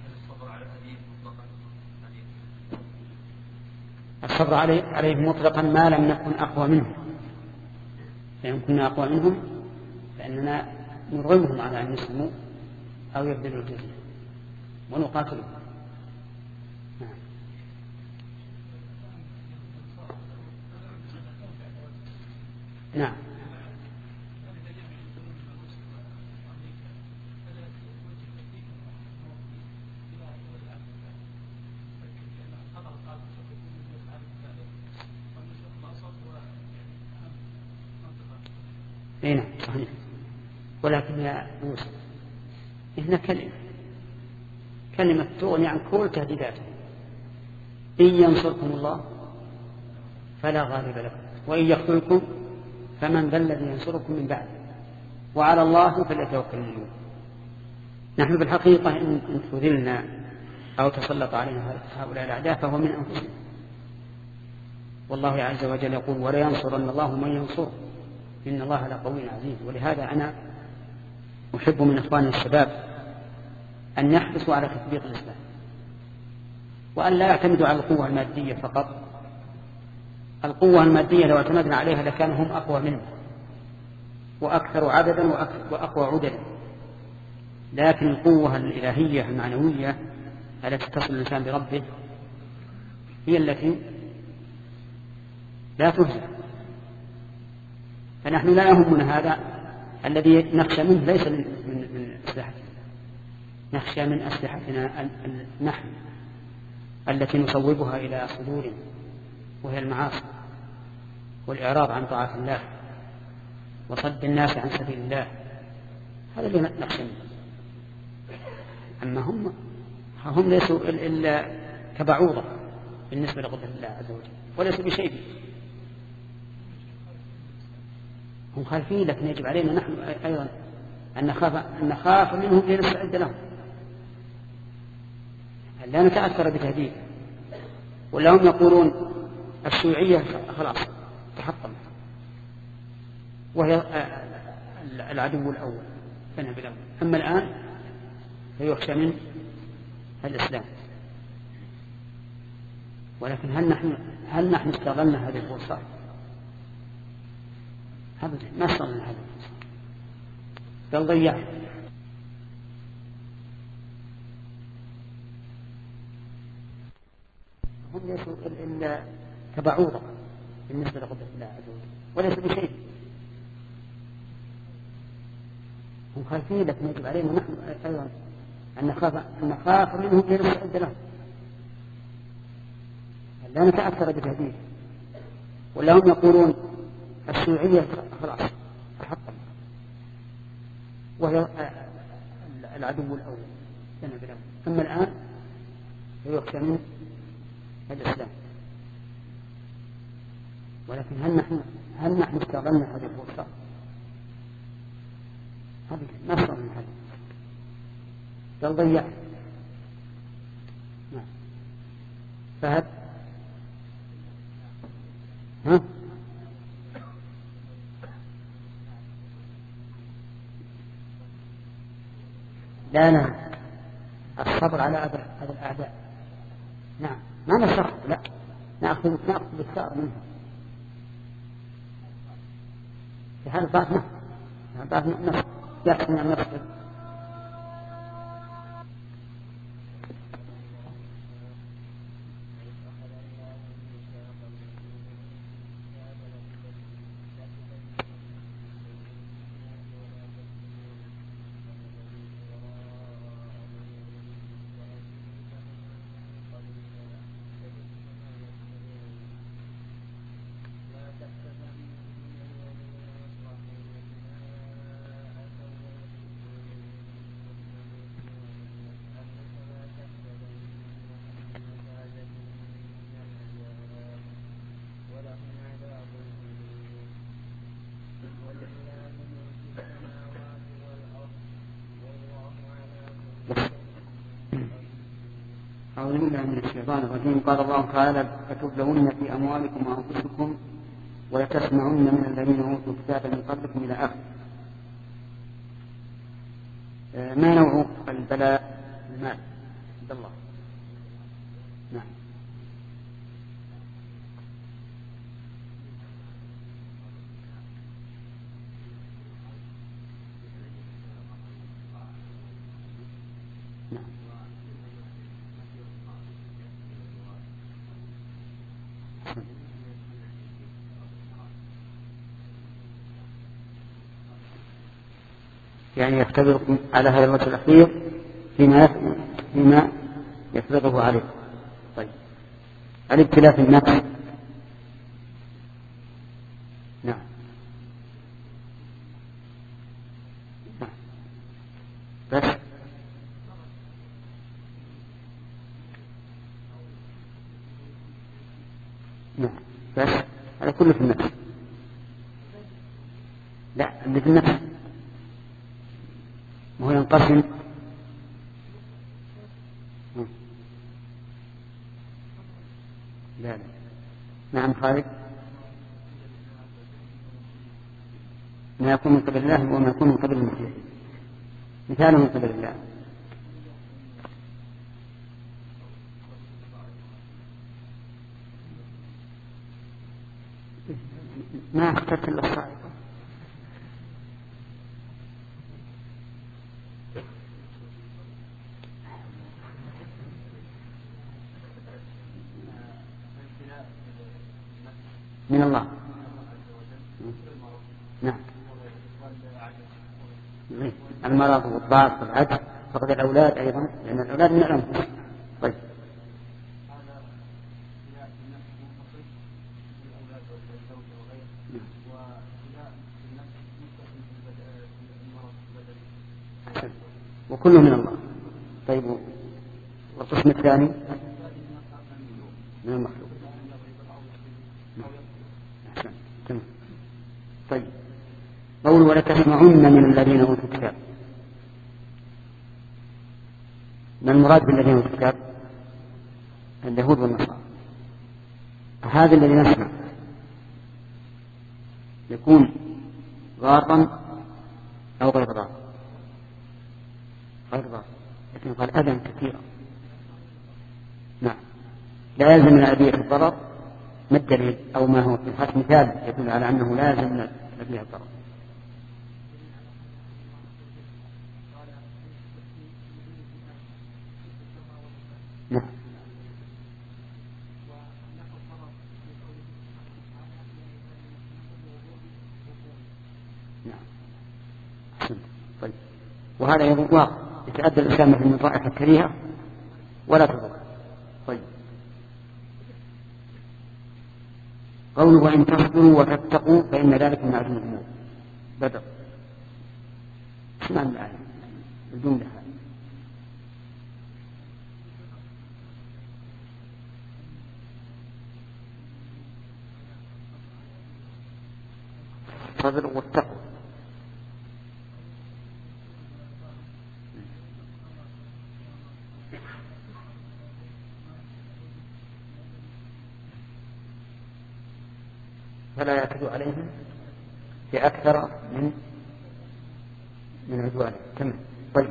الصبر عليه عليه مطلقا ما لم نكن أقوى منهم، فإن كنا أقوى منهم فإننا نرغمهم على أن يسلموا أو يبذلوا الجزية ونقاتلهم. نعم. نعم. نعم صحيح. ولكن يا موسى هنا كلمة كلمة تغني عن كل تهديداته. إن ينصركم الله فلا غالب لكم وإن يخذلكم فمن ذا الذي ينصركم من بعد وعلى الله فليتوكل المؤمنون. نحن بالحقيقة إن خذلنا أو تسلط علينا هؤلاء الأعداء فهو من أنفسنا، والله عز وجل يقول ولا ينصرن الله من ينصره إن الله لقوي عزيز. ولهذا أنا أحب من إخواني الشباب أن يحرصوا على تطبيق الإسلام وأن لا يعتمدوا على القوة المادية فقط. القوة المادية لو اعتمدنا عليها لكان هم أقوى منه وأكثر عددا وأقوى عددا، لكن القوة الإلهية المعنوية التي تصل الإنسان بربه هي التي لا تهزم. فنحن لا يهمنا هذا الذي نخشى منه ليس من, من أسلحتنا، نخشى من أسلحتنا نحن التي نصوبها إلى صدورنا وهي المعاصي. والإعراض عن طاعة الله وصد الناس عن سبيل الله، هذا اللي نخشى منه. أما هم هم ليسوا إلا كبعوضة بالنسبة لقدر الله عز وجل، وليسوا بشيء. هم خالفين، لكن يجب علينا نحن أيضا أن نخاف, أن نخاف منهم لنستعد لهم، لا نتأثر بتهديد. ولا هم يقولون الشيوعية خلاص تحطم وهي العدو الأول فنها بالأول، أما الآن فيخشى من الإسلام. ولكن هل نحن هل نحن استغلنا هذه الفرصة؟ أبدا، ما استغلنا هذه الفرصة، بل ضيعنا. هم ليسوا إلا كبعوضة بالنسبة لقدر الله عز وجل، وليسوا بشيء. هم خالفين، لكن يجب علينا نحن أيضا أن نخاف أن نخاف منهم لنستعد لهم، لا نتأثر بتهديد. ولا هم يقولون الشيوعية خلاص تحطم وهي العدو الأول فنها بالأول، أما الآن فيخشى من الإسلام. ولكن هل نحن هل نحن استغلنا هذه الفرصة؟ أبدا، ما استغلنا هذه الفرصة، بل ضيعنا. نعم. فهد ها لا نعم الصبر على هذا الأعداء. نعم، ما نشرح، لا نأخذ نأخذ بالثأر منهم. في هذا ضعف نفس، ضعف نفس يحكم عن نفسه. أعوذ بالله من الشيطان الرجيم. قال الله تعالى: لتبلون في أموالكم وأنفسكم ولتسمعن من الذين أوتوا الكتاب من قبلكم إلى آخره. ما نوع البلاء المال عند الله؟ نعم. نعم. يعني يختبركم على هذا الوجه الأخير فيما فيما يفرضه عليه. طيب، الابتلاء في النفس. نعم. نعم. بس نعم، بس هذا كله في النفس. لا، اللي في النفس وهو ينقسم. لا لا. نعم خالد. ما يكون من قبل الله وما يكون من قبل المسيح. مثاله من قبل الله. ما اخترت إلا الصائغة. من الله. نعم. المرض والضعف والعجز، فقد الأولاد أيضا، لأن الأولاد من الأنفس. طيب. وكله من الله. طيب والقسم الثاني من المخلوق. طيب قول ولتسمعن من الذين أوتوا الكتاب، ما المراد بالذين أوتوا الكتاب؟ اليهود والنصارى. هذا الذي نسمع يكون ضارا أو غير ضار؟ غير ضار، لكن قال أذى كثيرا. نعم، لا يلزم من أذية الضرر. ما الدليل أو ما هو في مثال يدل على أنه لا يلزم من أذية الضرر؟ نعم. طيب وهذا يضر واقع، يتأدى الإنسان مثل من طائفة كريهة ولا تضر. طيب قوله وإن تصبروا وتتقوا فإن ذلك من عزم الأمور. بدر اسمع الآية الجملة هذه. صبروا واتقوا. فلا يعتدوا عليهم بأكثر من من عدوانه. تمام. طيب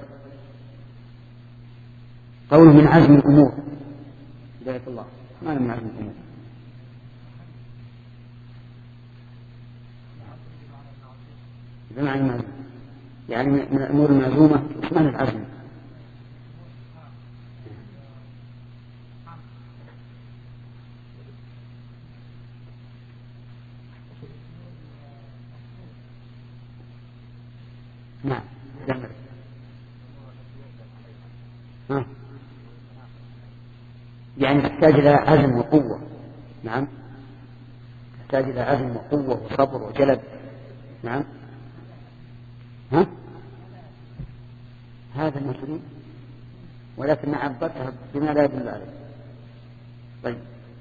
قوله من عزم الأمور، هداية الله، ما من عزم الأمور؟ بمعنى المعزم، يعني من الأمور المعزومة. وش معنى العزم؟ نعم. ها. يعني تحتاج إلى عزم وقوة. نعم، تحتاج إلى عزم وقوة وصبر وجلد. نعم. ها؟ هذا المسلم، ولكن عبرتها بما لا يدل عليه. طيب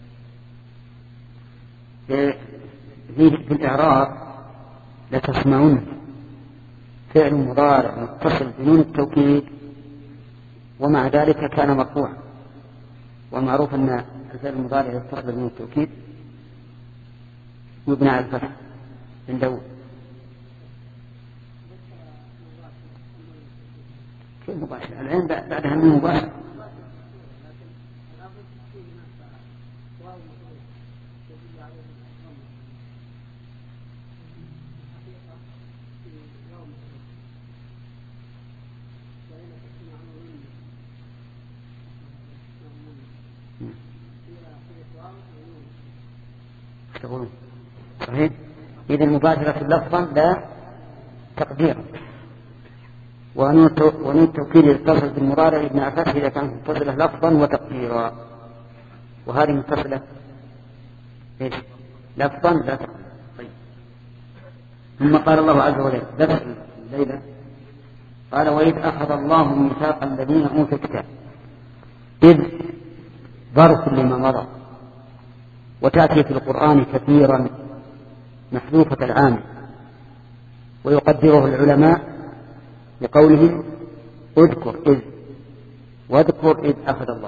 في الإعراب لتسمعون فعل مضارع متصل بنون التوكيد ومع ذلك كان مرفوعا، والمعروف أن الفعل المضارع يتصل بنون التوكيد يبنى على الفتح من داود. كيف مباشر؟ العين بعدها من مباشر. صحيح. إذا المباشرة لفظا لا تقديرا، ونون التوكيد يتصل بالمضارع ابن عفاف إذا كانت متصلة لفظا وتقديرا، وهذه متصلة إيش؟ لفظا لا تقديرا. طيب ثم قال الله عز وجل ذكر الليلة قال وإذ أخذ الله ميثاق الذين أوتوا الكتاب، إذ ظرف لما مضى، وتأتي في القرآن كثيرا محذوفة العامل، ويقدره العلماء لقولهم اذكر إذ، واذكر إذ أخذ الله،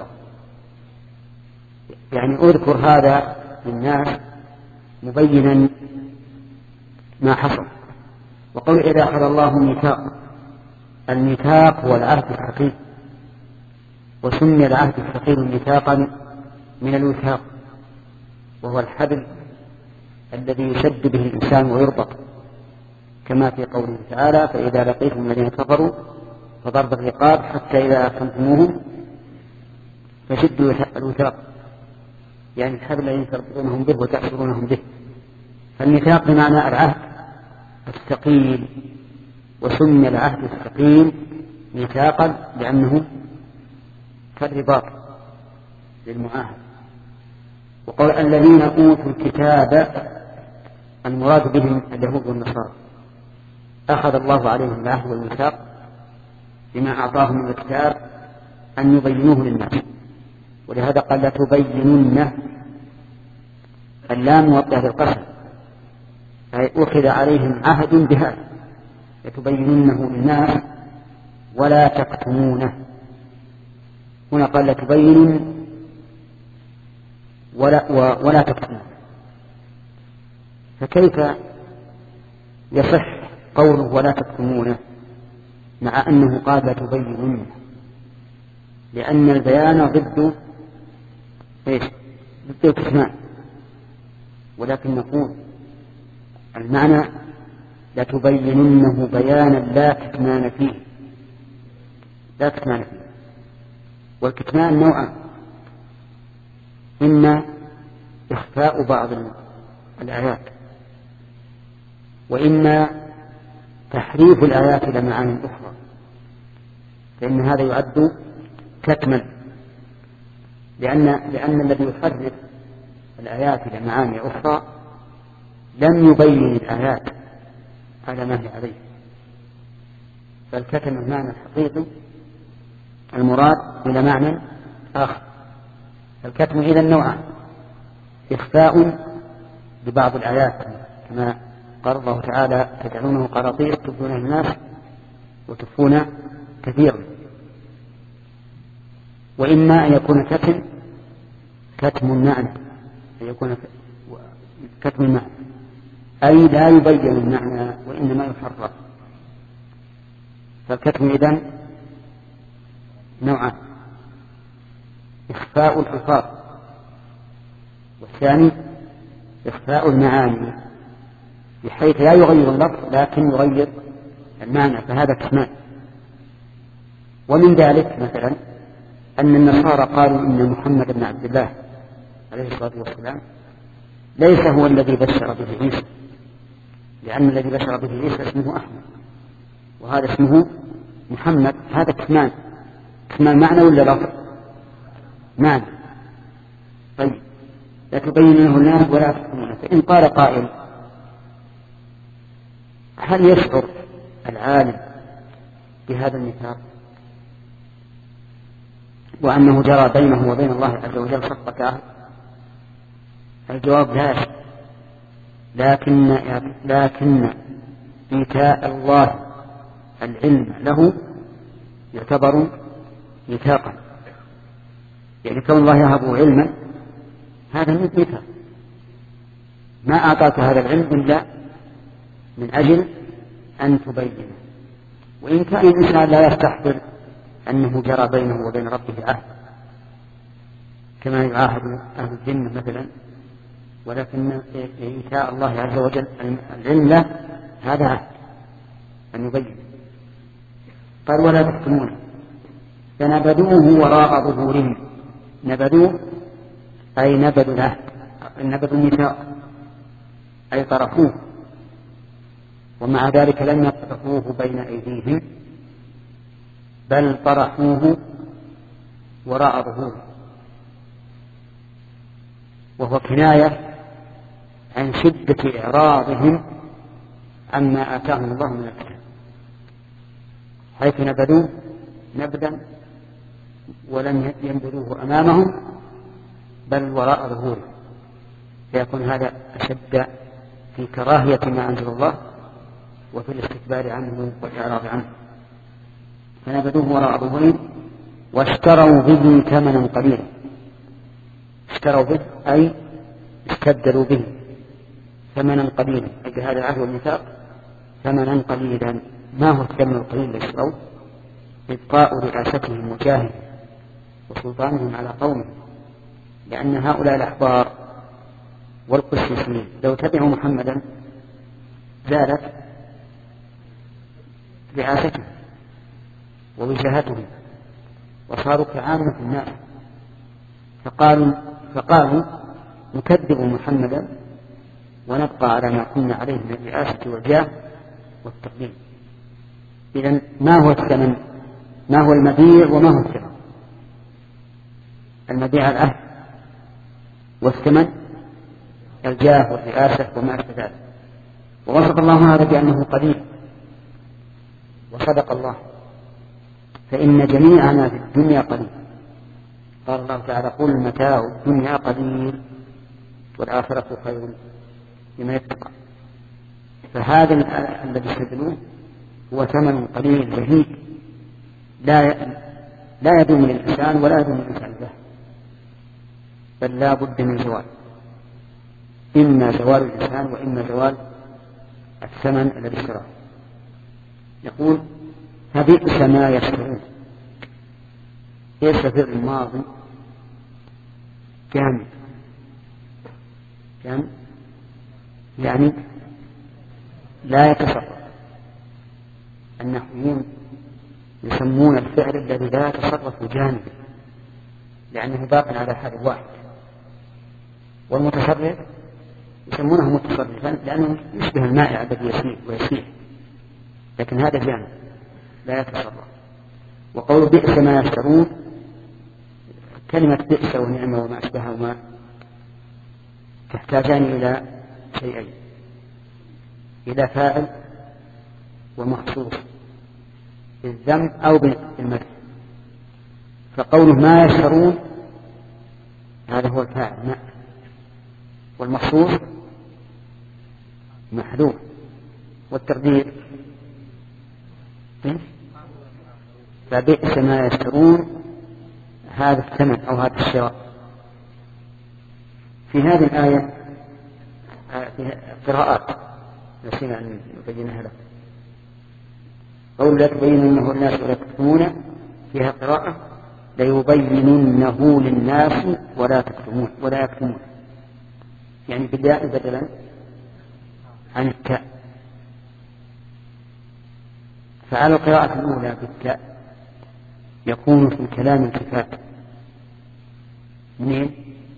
يعني اذكر هذا للناس مبينا ما حصل. وقول إذا أخذ الله ميثاق، الميثاق هو العهد الحقيقي، وسمي العهد الحقيقي ميثاقا من الوثاق، وهو الحبل الذي يشد به الإنسان ويربط، كما في قوله تعالى فإذا لقيتم الذين كفروا فضرب الرقاب حتى إذا أخذتموهم فشدوا الوثاق، يعني الحبل الذي تربطونهم به وتأسرونهم به. فالميثاق بمعنى العهد الثقيل، وسمي العهد الثقيل ميثاقا لأنه كالرباط للمعاهد. وقال الذين أوتوا الكتاب، المراد بهم اليهود والنصارى، أخذ الله عليهم العهد والميثاق بما أعطاهم من الكتاب أن يبينوه للناس، ولهذا قال لتبيننه، اللام موطئة للقسم، أي أخذ عليهم عهد بهذا، لتبيننه للناس ولا تكتمونه. هنا قال لتبينن ولا, ولا تكتمونه، فكيف يصح قوله ولا تكتمونه مع أنه قال لتبيننه؟ لأن البيان ضد إيش؟ ضد الكتمان، ولكن نقول المعنى لتبيننه بيانا لا كتمان فيه، لا كتمان فيه. والكتمان نوعان، إما إخفاء بعض الآيات، وإما تحريف الآيات إلى معاني أخرى، فإن هذا يعد كتما، لأن, لأن الذي يحرف الآيات إلى معاني أخرى لم يبين الآيات على ما هي عليه. فالكتم المعنى الحقيقي المراد إلى معنى آخر. الكتم إذا نوعان، إخفاء ببعض الآيات كما قال الله تعالى تجعلونه قراطير تبدون الناس وتخفون كثيرا، وإما أن يكون كتم كتم المعنى، أن يكون كتم المعنى أي لا يبين المعنى وإنما يحرف. فالكتم إذن نوعان، إخفاء الألفاظ، والثاني إخفاء المعاني بحيث لا يغير اللفظ لكن يغير المعنى، فهذا كتمان. ومن ذلك مثلا أن النصارى قالوا إن محمد بن عبد الله عليه الصلاة والسلام ليس هو الذي بشر به عيسى، لأن الذي بشر به عيسى اسمه أحمد وهذا اسمه محمد. هذا كتمان، كتمان معنى ولا لفظ؟ معنى. طيب لا تبينه الناس ولا تكتمونه. فإن قال قائل هل يشعر العالم بهذا الميثاق وأنه جرى بينه وبين الله عز وجل صفقة عهد؟ الجواب لا يشعر، لكن لكن إيتاء الله العلم له يعتبر ميثاقا، يعني كون الله يهب علما هذا ميثاق، ما أعطاك هذا العلم إلا من أجل أن تبينه. وإن كان الإنسان لا يستحضر أنه جرى بينه وبين ربه عهد كما يعاهد أهل الجنة مثلا، ولكن إيتاء الله عز وجل العلم له هذا عهد أن يبين. قال ولا تكتمونه فنبذوه وراء ظهورهم. نبذوه أي نبذوا العهد، نبذوا الميثاق أي طرحوه، ومع ذلك لم يطرحوه بين أيديهم بل طرحوه وراء ظهورهم، وهو كناية عن شدة إعراضهم عما آتاهم الله من الكتاب، حيث نبذوه نبذا ولم ينبذوه أمامهم بل وراء ظهورهم، فيكون هذا أشد في كراهية ما أنزل الله وفي الاستكبار عنه والإعراض عنه. فنبذوه وراء ظهورهم واشتروا به ثمنا قليلا. اشتروا به أي استبدلوا به ثمنا قليلا، أي بهذا العهد والميثاق ثمنا قليلا. ما هو الثمن القليل اللي اشتروا؟ إبقاء رئاستهم وجاههم وسلطانهم على قومهم، لأن هؤلاء الأحبار والقسيسين لو تبعوا محمدا زالت رئاستهم ووجاهتهم وصاروا كعامة الناس، فقالوا, فقالوا نكذب محمدا ونبقى على ما كنا عليه من الرئاسة والجاه والتقديم. إذن ما هو الثمن؟ ما هو المبيع وما هو الثمن؟ المبيع العهد، والثمن الجاه والرئاسة وما أشبه ذلك. ووصف الله هذا بأنه قليل، وصدق الله فإن جميع ما في الدنيا قليل. قال الله تعالى قل متاع الدنيا قليل والآخرة خير لمن يتقى. فهذا الذي استدلوه هو ثمن قليل زهيد لا لا يدوم للإنسان ولا يدوم للإنسان له، بل لا بد من زوال، إما زوال الإنسان وإما زوال الثمن الذي اشتراه. يقول فبئس ما يشترون. ايش الفعل الماضي؟ كم كم يعني لا يتصرف. النحويين يسمون الفعل الذي لا يتصرف جانبا لأنه باق على حال واحد، والمتصرف يسمونه متصرفا لأنه يشبه المائع الذي يسير ويسير، لكن هذا جانب لا يتصرف. وقول بئس ما يشترون، كلمة بئس ونعمة وما أشبههما تحتاجان إلى شيئين، إلى فاعل ومخصوص بالذم أو بالمدح. فقوله ما يشترون هذا هو الفاعل ما، والمخصوص محذوف، والتقدير فبئس ما يشترون هذا الثمن أو هذا الشراء. في هذه الآية قراءات نسينا أن نبينها لكم. قول لا تبيننه للناس ولا تكتمون، فيها قراءة ليبيننه للناس ولا تكتمون ولا يكتمون، يعني بالياء بدلا عن التاء. فعلى القراءة الأولى بالتاء يكون في الكلام التفات منين؟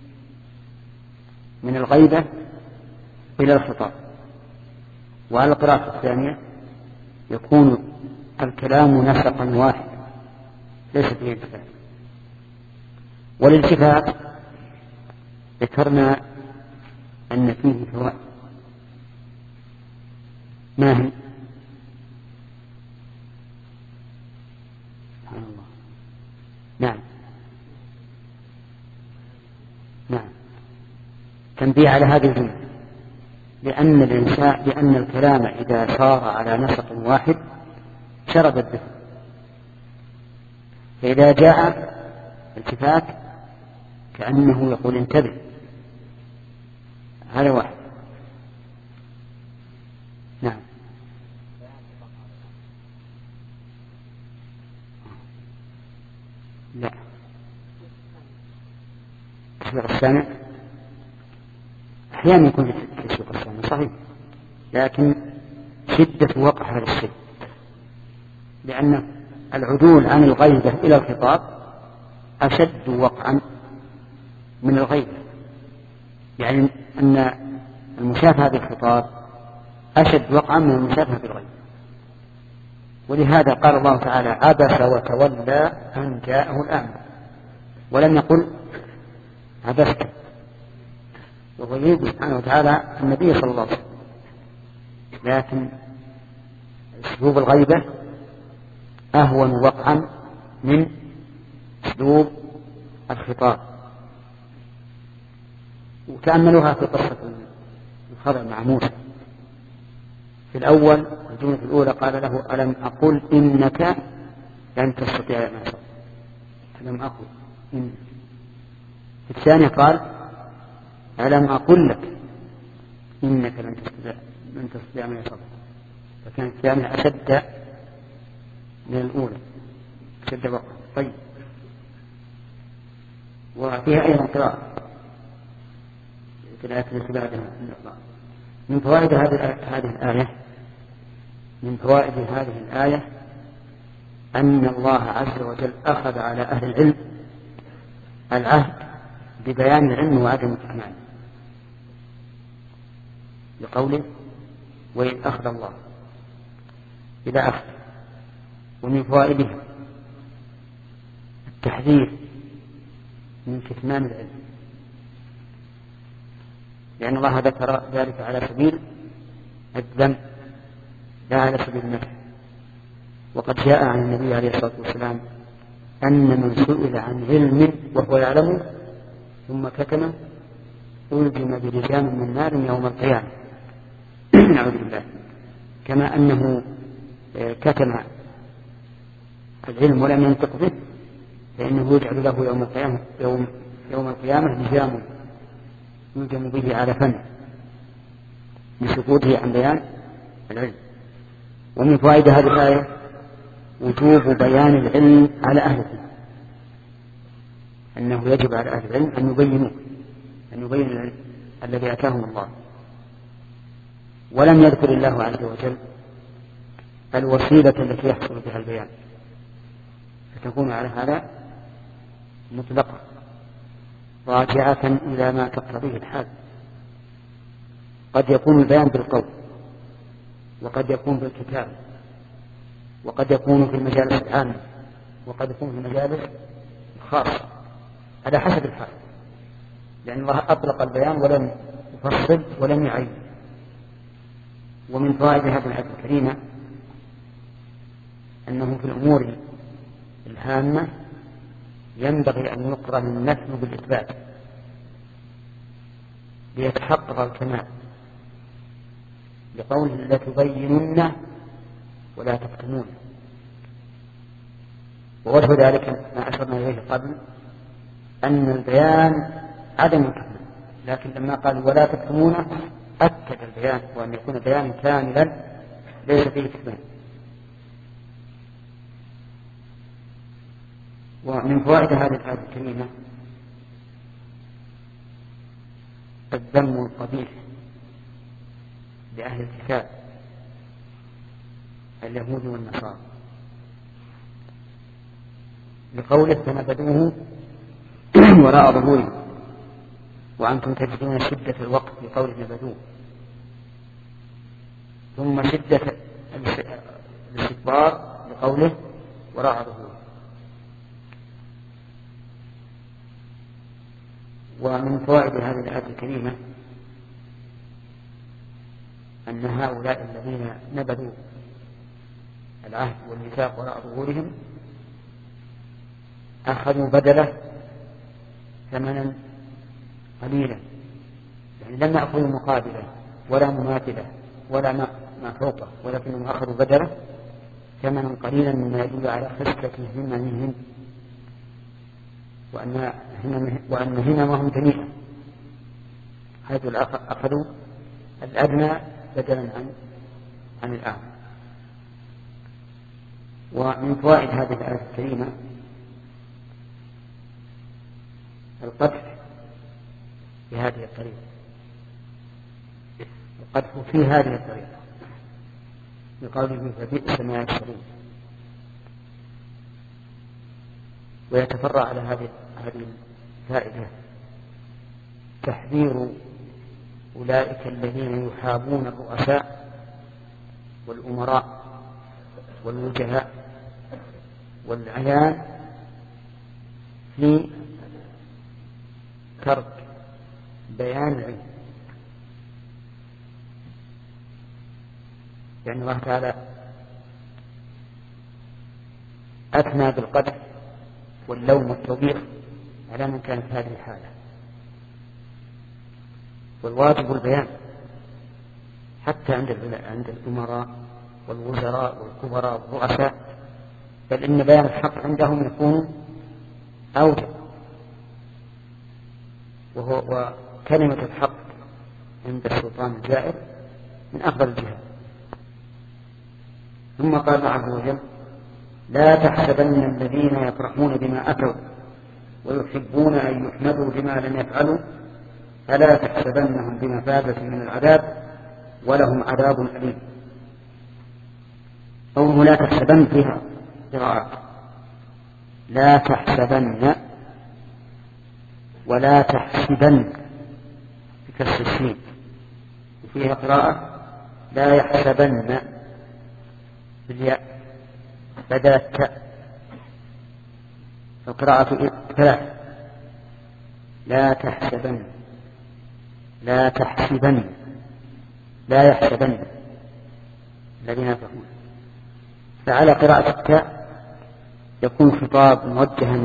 من الغيبة إلى الخطاب. وعلى القراءة الثانية يكون الكلام نسقا واحد ليس فيه التفات. والالتفات ذكرنا أن فيه فوائد. ما هي؟ سبحان الله. نعم نعم تنبيه على هذه الجملة، لأن الإنسان لأن الكلام إذا صار على نسق واحد شرد الدفع، فإذا جاء التفات كأنه يقول انتبه. هذا واحد. نعم لا تسبق السامع أحيانا يكون تسبق السامع صحيح، لكن شدة وقع هذا الشيء، لأن العدول عن الغيبة إلى الخطاب أشد وقعا من الغيبة، يعني أن المشافهة بالخطاب أشد وقعا من المشافهة بالغيبة. ولهذا قال الله تعالى عبس وتولى أن جاءه الأعمى، ولم يقل عبست، وهو يريد سبحانه وتعالى النبي صلى الله عليه وسلم. لكن أسلوب الغيبة أهون وقعا من أسلوب الخطاب. وتأملوها في قصة الخضر مع موسى. في الأول الجملة الأولى قال له ألم أقل إنك لن تستطيع ما صبر، ألم أقل إنك. في الثانية قال ألم أقل لك إنك لن تستطيع لن تستطيع ما صبر، فكانت الثانية أشد من الأولى أشد وقت. طيب وفيها أيضا قراءة في الآية التي بعدها. من فوائد هذه الآية من فوائد هذه الآية أن الله عز وجل أخذ على أهل العلم العهد ببيان العلم وعدم الكمال، لقوله وإذ أخذ الله إلى أخذ. ومن فوائدها التحذير من كتمان العلم، لأن الله ذكر ذلك على سبيل الذم لا على سبيل النفع. وقد جاء عن النبي عليه الصلاة والسلام أن من سئل عن علم وهو يعلمه ثم كتمه ألزم بلجام من نار يوم القيامة. نعوذ بالله. كما أنه كتم العلم ولم ينطق به فإنه يجعل له يوم القيامة يوم, يوم القيامة لجام يلجم به على فم لسقوطه عن بيان العلم. ومن فوائد هذه الآية وجوب بيان العلم على أهله، أنه يجب على أهل العلم أن يبينوا أن يبين العلم الذي أتاهم الله. ولم يذكر الله عز وجل الوسيلة التي يحصل بها البيان، فتكون على هذا مطلقة راجعة إلى ما تقتضيه الحال. قد يكون البيان بالقول، وقد يكون بالكتاب، وقد يكون في المجالس العامة، وقد يكون في المجالس الخاصة، على حسب الحال، لأن الله أطلق البيان ولم يفصل ولم يعين. ومن فوائد هذه الآية الكريمة أنه في الأمور الهامة ينبغي أن يقرن النفي بالإثبات ليتحقق الكمال، لقوله لتبينن ولا تكتمون. ووجه ذلك ما أشرنا إليه قبل أن البيان عدم الكمال، لكن لما قال ولا تكتمون أكد البيان وأن يكون بيانا كاملا ليس فيه كتمان. ومن فوائد هذه الآية الكريمة الذم القبيح لأهل الكتاب اليهود والنصارى، لقوله فنبذوه وراء ظهورهم وأنتم تجدون شدة الوقت بقول نبذوه، ثم شدة الاستكبار بقوله وراء ظهورهم. ومن فوائد هذه الآية الكريمة أن هؤلاء الذين نبذوا العهد والميثاق وراء ظهورهم أخذوا بدله ثمنا قليلا، يعني لم يأخذوا مقابله ولا مماثله ولا ما فوقه، ولكنهم أخذوا بدله ثمنا قليلا مما يدل على خسة هممهم وأن وأن هممهم جميعا، حيث أخذوا الأدنى بدلا عن عن الأعلى. ومن فوائد هذه الآية الكريمة القدح في هذه الطريقة، القدح في هذه الطريقة بقوله فبئس ما يشترون. ويتفرع على هذه هذه الفائدة تحذير أولئك الذين يحابون الرؤساء والأمراء والوجهاء والعيان في ترك بيان العلم. يعني الله تعالى أثنى بالقدح واللوم والتوبيخ على من كانت هذه الحالة، والواجب البيان حتى عند عند الأمراء والوزراء والكبراء والرؤساء، بل إن بيان الحق عندهم يكون أوجب، وهو وكلمة الحق عند السلطان الجائر من أفضل الجهات. ثم قال عز وجل لا تحسبن الذين يفرحون بما أتوا ويحبون أن يحمدوا بما لم يفعلوا فلا تحسبنهم بمفازة من العذاب ولهم عذاب أليم. قوله لا تحسبن فيها قراءة لا تحسبن ولا تحسبن بكسر السين، وفيها قراءة لا يحسبن بالياء بدل التاء، القراءة ثلاث لا تحسبن لا تحسبن لا يحسبن الذين يفرحون، فعلى قراءة التاء يكون خطاب موجها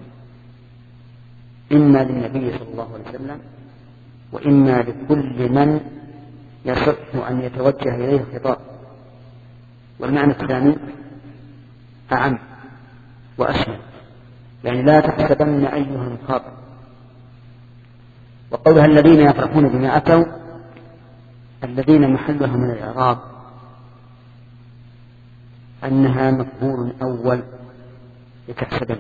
إما للنبي صلى الله عليه وسلم وإما لكل من يصح أن يتوجه إليه الخطاب. والمعنى الثاني أعم وأشمل، يعني لا تحسبن أيها المخاطب. وقولها الذين يفرحون بما أتوا، الذين محلها من الإعراب أنها مفعول أول لتحسبن.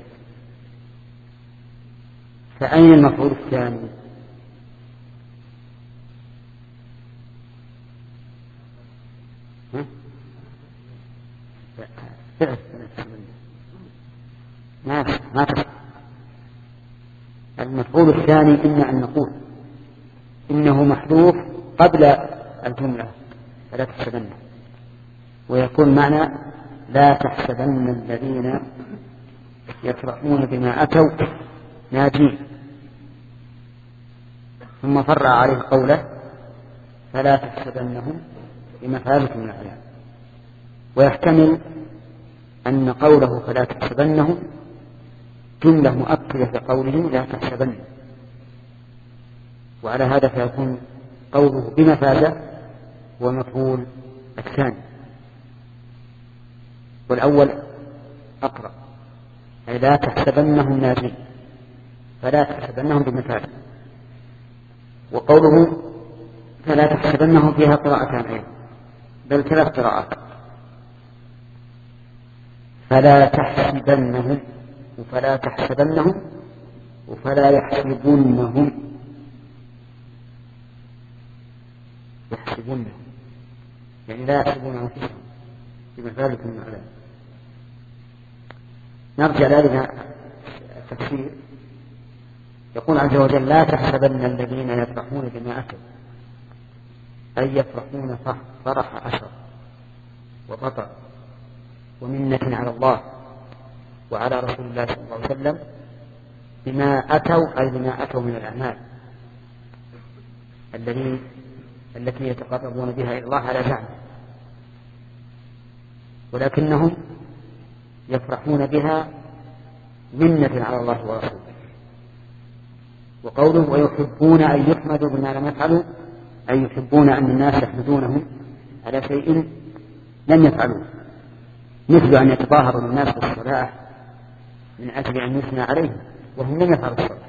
فأين المفعول الثاني؟ ما ما تصح. المفعول الثاني إما أن نقول إنه محذوف قبل الجملة فلا تحسبن، ويكون معنى لا تحسبن الذين يفرحون بما أتوا ناجين، ثم فرع عليه قوله فلا تحسبنهم بمثابة من العذاب. ويحتمل أن قوله فلا تحسبنهم جملة مؤكدة لقوله لا تحسبن، وعلى هذا فيكون قوله بمفازة ومفعول الثاني، والأول أقرأ، أي لا تحسبنهم ناجين فلا تحسبنهم بمفازة. وقوله فلا تحسبنهم فيها قراءتان أيضا، بل ثلاث قراءات، فلا تحسبنهم وفلا تحسبنهم وفلا يحسبونهم يحسبونهم، يعني لا يحسبون أنفسهم بمثابة من العذاب. نرجع لنا التفسير. يقول عز وجل لا تحسبن الذين يفرحون بما أتوا، أي يفرحون فرح أشر وبطر ومنة على الله وعلى رسول الله صلى الله عليه وسلم بما أتوا، أي بما أتوا من الأعمال الذي التي يتقربون بها إلى الله على زعم، ولكنهم يفرحون بها منة على الله ورسوله. وقوله ويحبون أن يحمدوا بما لم يفعلوا، أي يحبون أن الناس يحمدونهم على شيء لم يفعلوه، مثل أن يتظاهروا الناس بالصلاح من أجل أن يثنى عليهم وهم لم يفعلوا الصلاح،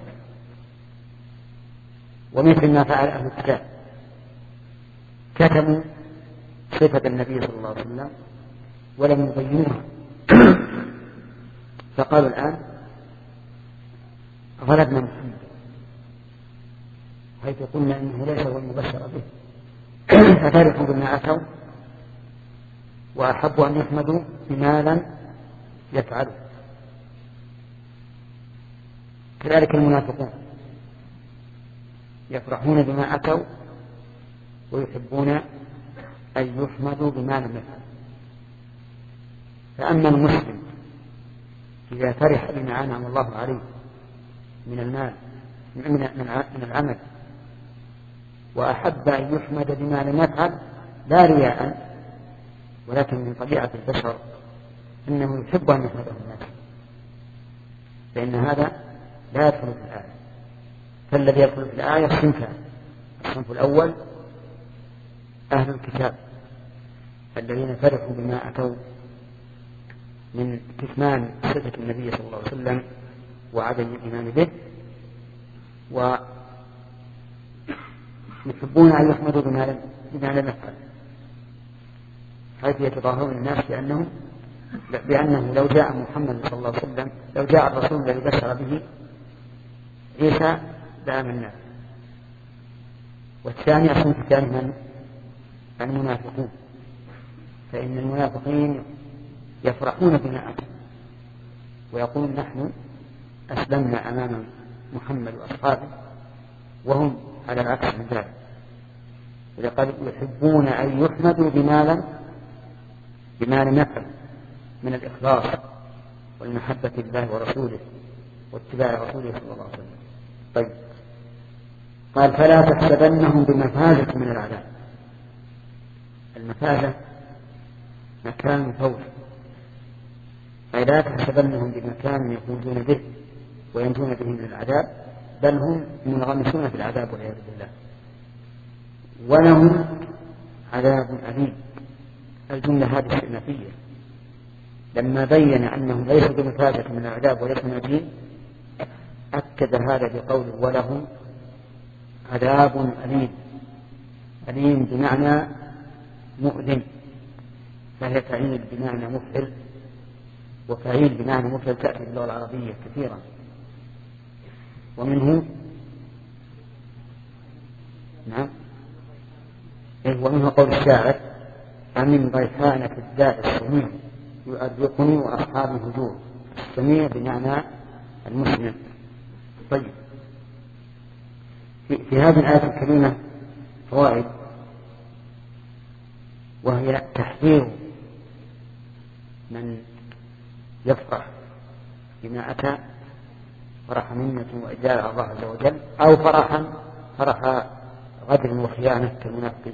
ومثل ما فعل أهل الكتاب، كتموا صفة النبي صلى الله عليه وسلم ولم يبينوها فقالوا الآن غلبنا محمد، حيث قلنا إنه ليس هو المبشر به ففرحوا بما أتوا وأحبوا أن يحمدوا بما لم يفعلوا. كذلك المنافقون يفرحون بما أتوا ويحبون أن يحمدوا بما لم يفعلوا. فأما المسلم إذا فرح بما أنعم الله عليه من المال من العمل وأحب أن يحمد بما لم يفعل لا رياء، ولكن من طبيعة البشر أنه يحب أن يحمده الناس، فإن هذا لا يدخل في الآية. فالذي يدخل في الآية صنفان: الصنف الأول أهل الكتاب الذين فرحوا بما أتوا من كتمان صفة النبي صلى الله عليه وسلم وعدم الإيمان به، ويحبون أن يحمدوا بما لم يفعل، حيث يتظاهرون الناس بأنهم بأنه لو جاء محمد صلى الله عليه وسلم، لو جاء الرسول الذي بشر به عيسى لآمنا. والثاني الصنف الثاني من المنافقون، فإن المنافقين يفرحون بما أتوا ويقولون نحن أسلمنا أمام محمد وأصحابه، وهم على العكس من ذلك، ولقد يحبون أن يحمدوا بما لم بما لم يفعل من الإخلاص والمحبة لله ورسوله واتباع رسوله صلى الله عليه وسلم. طيب، قال فلا تحسبنهم بمفازة من العذاب. المفازة مكان فوز أي لا تحسبنهم بمكان يفوزون به وينجون به من العذاب، بل هم منغمسون في العذاب والعياذ بالله. ولهم عذاب أليم. الجملة هذه استئنافية، لما بين أنهم ليسوا بمفازة من العذاب وليسوا ناجين أكد هذا بقوله ولهم عذاب أليم. أليم بمعنى مؤلم، فهي فعيل بمعنى مفعل، وفعيل بمعنى مفعل تأتي باللغة العربية كثيرا. ومنه نعم إيه ومنه قول الشاعر أمن ضيفانة الداء السميع يؤرقني وأصحابي هجور. السميع بمعنى المسلم. طيب، في, في هذه الآية الكريمة فوائد، وهي تحذير من يفرح بما أتى فرح منة وإجلال الله عز وجل، أو فرحا فرح غدر وخيانة كالمنافقين.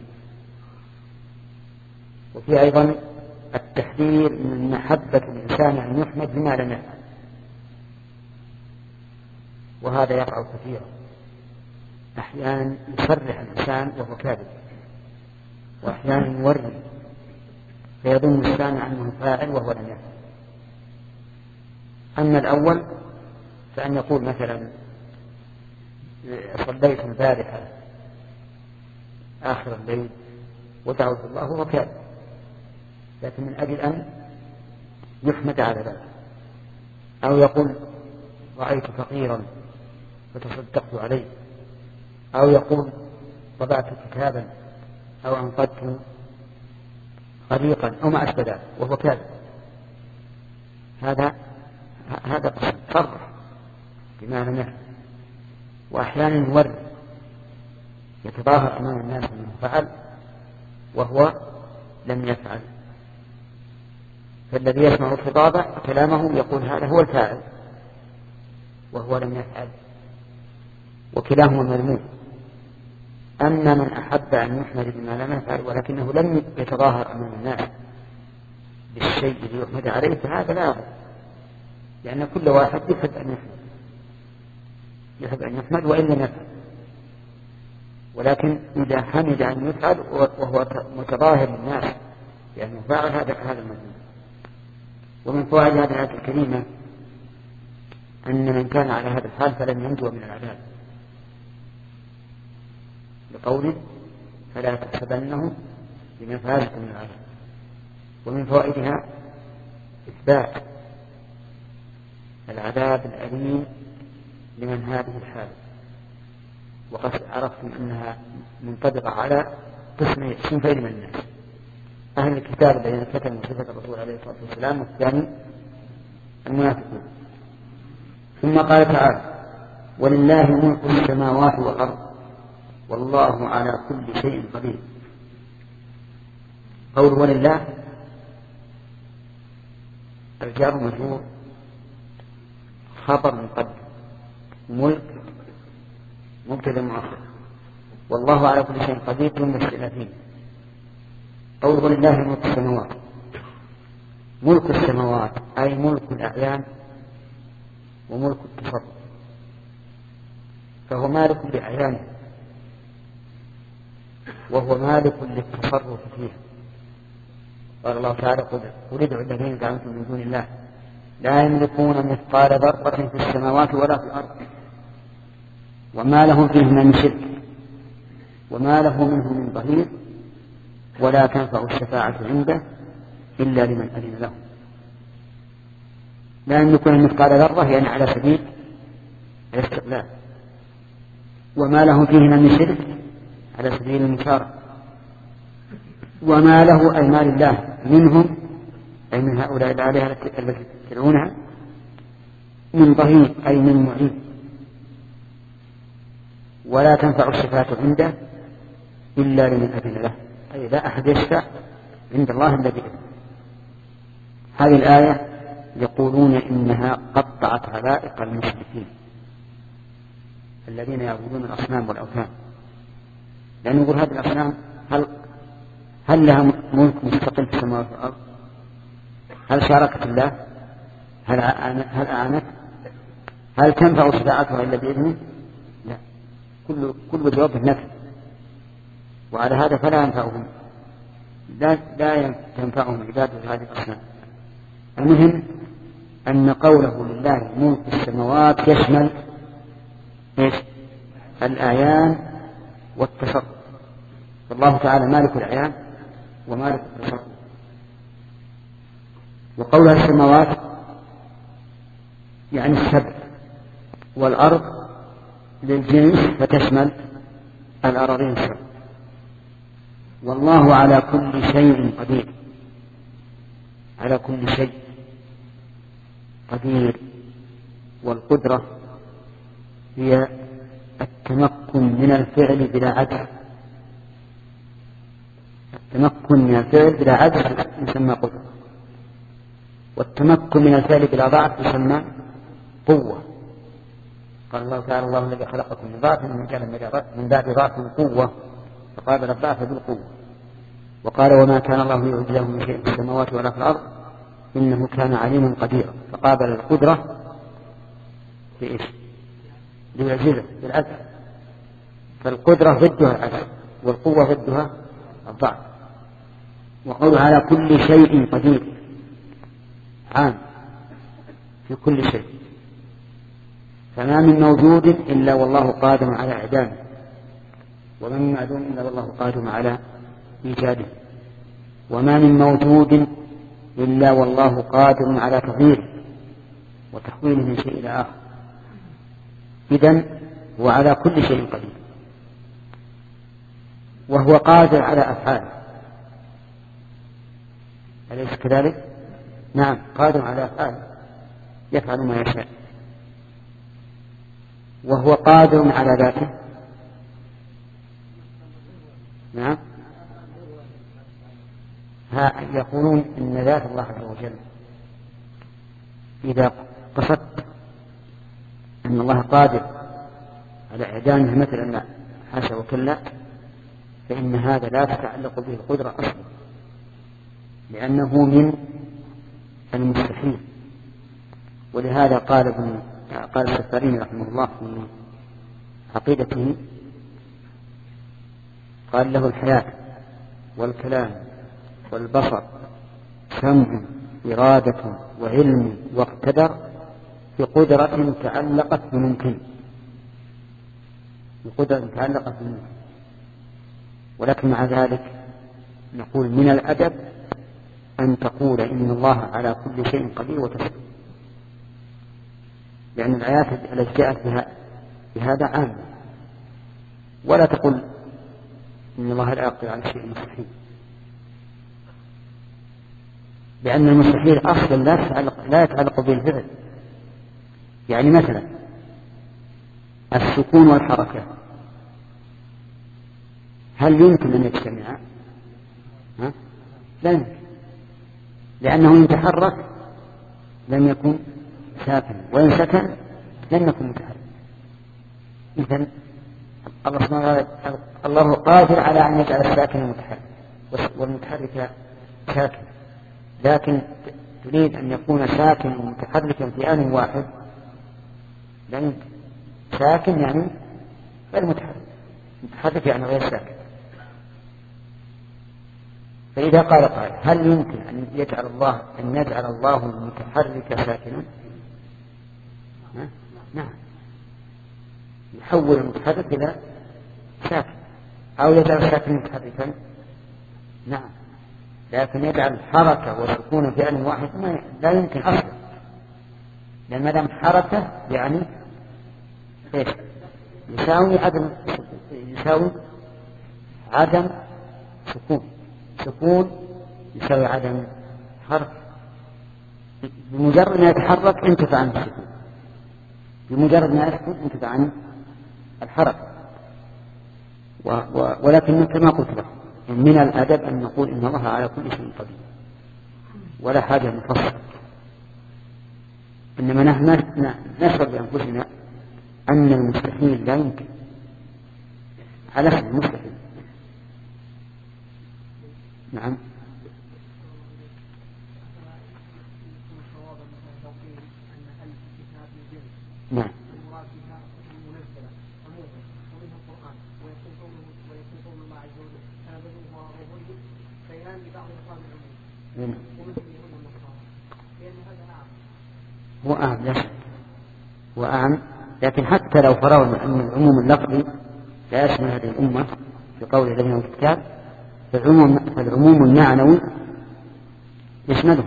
وفي أيضا التحذير من محبة الإنسان أن يحمد بما لم يفعل، وهذا يقع كثيرا. أحيانا يصرح الإنسان وهو كاذب، وأحيانا يوري فيظن الإنسان أنه فاعل وهو لم يفعل. أما الأول فأن يقول مثلا صليت البارحة آخر الليل ودعوت الله وهو كاذب، لكن من أجل أن يحمد على ذلك. أو يقول رأيت فقيرا فتصدقت عليه، أو يقول طبعت كتابا أو أنقذت غريقا أو ما أشبه ذلك وهو كاذب. هذا هذا قصد صرح بما لم يفعل. وأحيانا يوري يتظاهر أمام الناس أنه فعل وهو لم يفعل، فالذي يسمع الخطاب كلامه يقول هذا هو الفاعل وهو لم يفعل، وكلاهما مذموم. أما من أحب أن يحمد بما لم يفعل ولكنه لم يتظاهر أمام الناس بالشيء الذي يحمد عليه فهذا لا يضر، لأن كل واحد يحب أن يحمد يحب أن يحمد وإن لم يفعل، ولكن إذا حمد أن يفعل وهو متظاهر للناس لأنه فعل هذا هذا المذموم. ومن فوائد هذه الآية الكريمة أن من كان على هذا الحال فلن ينجو من العذاب، بقوله فلا تحسبنه بمفازة من العذاب. ومن فوائدها إثبات العذاب الأليم لمن هذه الحال، وقد عرفتم أنها منطبقة على قسمين صنفين من الناس: أهل الكتاب الذين كتموا صفة الرسول عليه الصلاة والسلام، والثاني المنافقون. ثم قال تعالى: ولله ملك السماوات والأرض والله على كل شيء قدير. قول ولله الجار مجرور خبر مقدم، ملك مبتدأ مؤخر، والله على كل شيء قدير ثم الثلاثين. قول ولله ملك السماوات، ملك السماوات أي ملك الأعيان وملك التصرف، فهو مالك لأعيانه وهو مالك للتصرف فيه. قال الله تعالى: قل ادعوا الذين زعمتم من دون الله لا يملكون مثقال ذرة في السماوات ولا في الأرض وما لهم فيهما من شرك وما له منه من ظهير ولا تنفع الشفاعة عنده إلا لمن أذن له. لا يملكون مثقال ذرة يعني على سبيل الاستقلال، وما له فيهما من شرك على سبيل المشاركة، وما له أي مال الله منهم أي من هؤلاء الآلهة التي تدعونها من ظهير أي من معين، ولا تنفع الشفاعة عنده إلا لمن أذن له، أي لا أحد يشفع عند الله إلا بإذنه. هذه الآية يقولون إنها قطعت علائق المشركين الذين يعبدون الأصنام والأوثان، لأن يقول هذه الأصنام هل هل لها ملك مستقل في السماوات والأرض؟ هل شاركت الله؟ هل هل أعانت؟ هل تنفع شفاعتها إلا بإذنه؟ لا، كل كل جواب نفي، وعلى هذا فلا ينفعهم، لا لا تنفعهم عبادة هذه الأصنام. المهم أن قوله لله ملك السماوات يشمل إيش؟ الأعيان والتصرف، فالله تعالى مالك الأعيان ومالك التصرف. وقولها السماوات يعني السبع، والأرض للجنس فتشمل الأراضين السبع. والله على كل شيء قدير، على كل شيء قدير. والقدرة هي التمكن من الفعل بلا عجز، التمكن من الفعل بلا عجز يسمى قدرة، والتمكن من الفعل بلا ضعف يسمى قوة. قال الله تعالى الله الذي خلقكم من ضعف من كان من بعد ضعف قوة فقابل الضعف بالقوة. وقال وما كان الله ليعجزه من شيء في السماوات ولا في الأرض إنه كان عليما قديرا، فقابل القدرة بإيش؟ ليعجزه بالعجز. فالقدرة ضدها العجز والقوة ضدها الضعف. وقوله على كل شيء قدير عام في كل شيء، فما من موجود إلا والله قادر على إعدامه، وما من معدوم إلا والله قادر على إيجاده، وما من موجود إلا والله قادر على تغييره وتحويله من شيء إلى آخر. إذن هو على كل شيء قدير، وهو قادر على أفعاله، أليس كذلك؟ نعم، قادر على أفعاله يفعل ما يشاء. وهو قادر على ذاته، نعم. ها يقولون إن ذات الله عز وجل إذا قصدت أن الله قادر على إعدامه مثلا حاشا وكلا، فإن هذا لا تتعلق به القدرة أصلا، لأنه من المستحيل. ولهذا قال ابن قال السفارين رحمه الله في عقيدته، قال له الحياة والكلام والبصر سمع إرادة وعلم واقتدر بقدرة تعلقت بممكن، بقدرة تعلقت بممكن. ولكن مع ذلك نقول من الأدب أن تقول إن الله على كل شيء قدير وتسلم، لأن الآيات التي جاءت بهذا عام، ولا تقل إن الله لا يقدر على شيء مستحيل، لأن المستحيل أصلا لا يتعلق, لا يتعلق بالفعل. يعني مثلا السكون والحركة هل يمكن أن يجتمعا؟ لا يمكن، لأنه يتحرك لم يكن ساكن، وإن سكن لم يكن متحرك. إذن الله سبحانه وتعالى الله قادر على أن يجعل الساكن متحرك والمتحرك ساكن، لكن تريد أن يكون ساكن متحركا في آن واحد لا يمكن. ساكن يعني غير متحرك، متحرك يعني غير ساكن. فإذا قال قائل هل يمكن أن يجعل الله أن يجعل الله المتحرك ساكنا؟ نعم، يحول المتحرك إلى ساكن، أو يجعل الساكن متحركا، نعم، لكن يجعل حركة وسكون في آن واحد لا يمكن أصلا، لأن ما دام حركة يعني إيش؟ يساوي عدم يساوي عدم سكون، سكون يساوي عدم حركة. بمجرد ما يتحرك انتفع عن السكون، بمجرد ما يسكن انتفع عن الحركة. و و ولكن كما قلت لك من الأدب أن نقول إن الله على كل شيء قدير ولا حاجة نفصل، إنما نحن نشعر بأنفسنا أن المستحيل لا يمكن على حد المستحيل. نعم. نعم. المراد بها منزلة عموما ومنها القرآن ويكون قوله ويكون قول الله عز وجل كان بنوه وغيره بيان لبعض أقوال العموم ومثل اليهود والنصارى لأن هذا أعم. هو أعم لا شك هو أعم، لكن حتى لو فرضنا أن العموم اللفظي لا يشمل هذه الأمة في قول الذين أوتوا الكتاب، فالعموم, فالعموم المعنوي يشمله.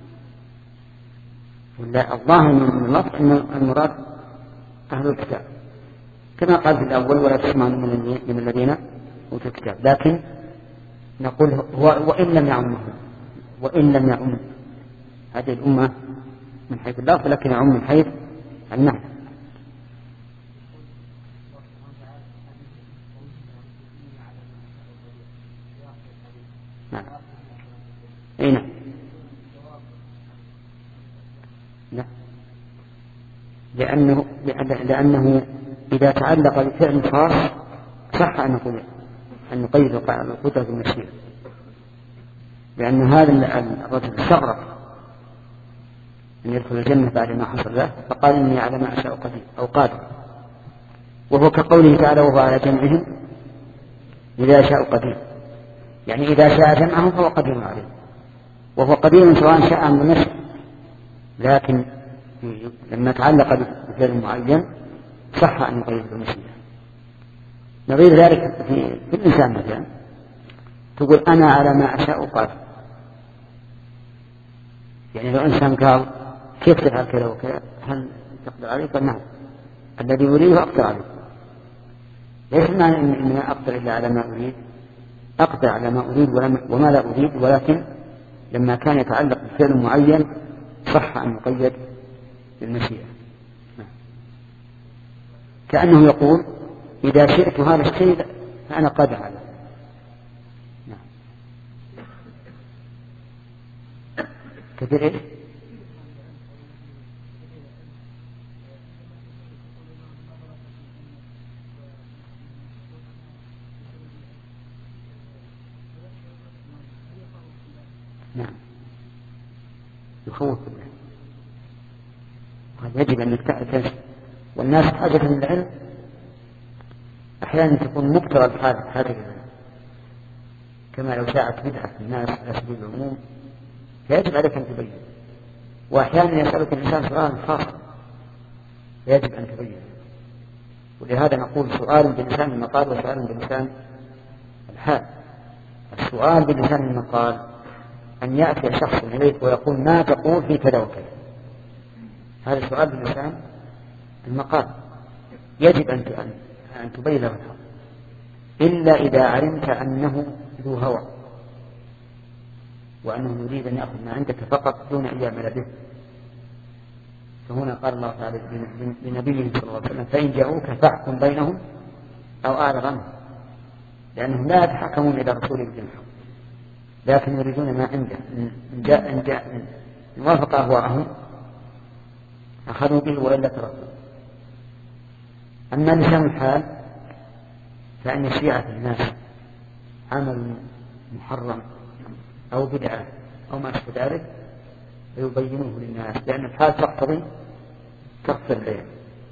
الظاهر من اللفظ أن المراد أهل الكتاب كما قال في الأول ولا تسمعوا من الذين أوتوا الكتاب، لكن نقول هو وإن لم يعمهم وإن لم يعم هذه الأمة من حيث اللفظ، لكن يعم من حيث المعنى. نعم. أي نعم. لا. لأنه لأنه إذا تعلق بفعل خاص صح أن نقول أن نقيد القدرة بالمشيئة، لأن هذا الرجل استغرب أن يدخل الجنة بعد ما حصل له فقال إني على ما أشاء قدير أو قادر، وهو كقوله تعالى وهو على جمعهم إذا شاء قدير، يعني إذا شاء جمعهم فهو قدير عليه، وهو قدير سواء شاء أم لم يشاء، لكن لما تعلق بفعل معين صح أن يقيد بالمشيئة. نظير ذلك في, في الإنسان مثلا تقول أنا على ما أشاء قادر، يعني لو إنسان قال كيف تفعل كذا وكذا هل تقدر عليه؟ قال نعم الذي أريده أقدر عليه، ليس معنى أني أقدر إلا على ما أريد، أقدر على ما أريد وما لا أريد، ولكن لما كان يتعلق بفعل معين صح أن يقيد بالمشيئة. كأنه يقول إذا شئت هذا الشيء فأنا قادر عليه. كثير إيه؟ نعم يخوف بالله، وهذا يجب أن نتعلم، والناس حاجة للعلم أحيانا تكون مقتضى الحاجة حاجة للعلم، كما لو شاعت بدعة في الناس على سبيل العموم فيجب عليك أن تبين، وأحيانا يسألك الإنسان سؤال خاص فيجب أن تبين. ولهذا نقول سؤال بلسان المقال وسؤال بلسان الحال. السؤال بلسان المقال أن يأتي شخص إليك ويقول ما تقول في كذا وكذا، هذا سؤال بلسان المقال يجب أن تبين له الحق، إلا إذا علمت أنه ذو هوى وأنه يريد أن يأخذ ما عندك فقط دون أن يعمل به، فهنا قال الله تعالى لنبيه صلى الله عليه وسلم فإن جاءوك فاحكم بينهم أو أعرض عنهم، لأنهم لا يتحكمون إلى رسول بالحق لكن يريدون ما عنده، إن جاء إن جاء إن وافق أهواءهم أخذوا به وإلا تركوا. أما لسان الحال فإن شيعة الناس عمل محرم أو بدعة أو ما أشبه ذلك فيبينوه للناس، لأن الحال تقتضي تقصر البيان.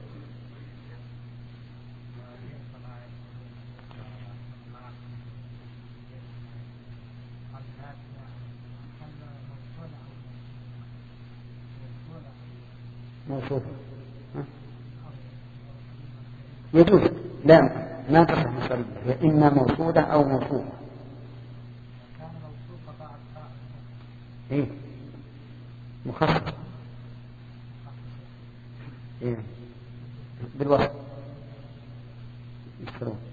موصوفة يجوز، لا ما تصح مصرية، هي إما موصولة أو موصوفة. إيه مخصص إيه بالوصف يشترون.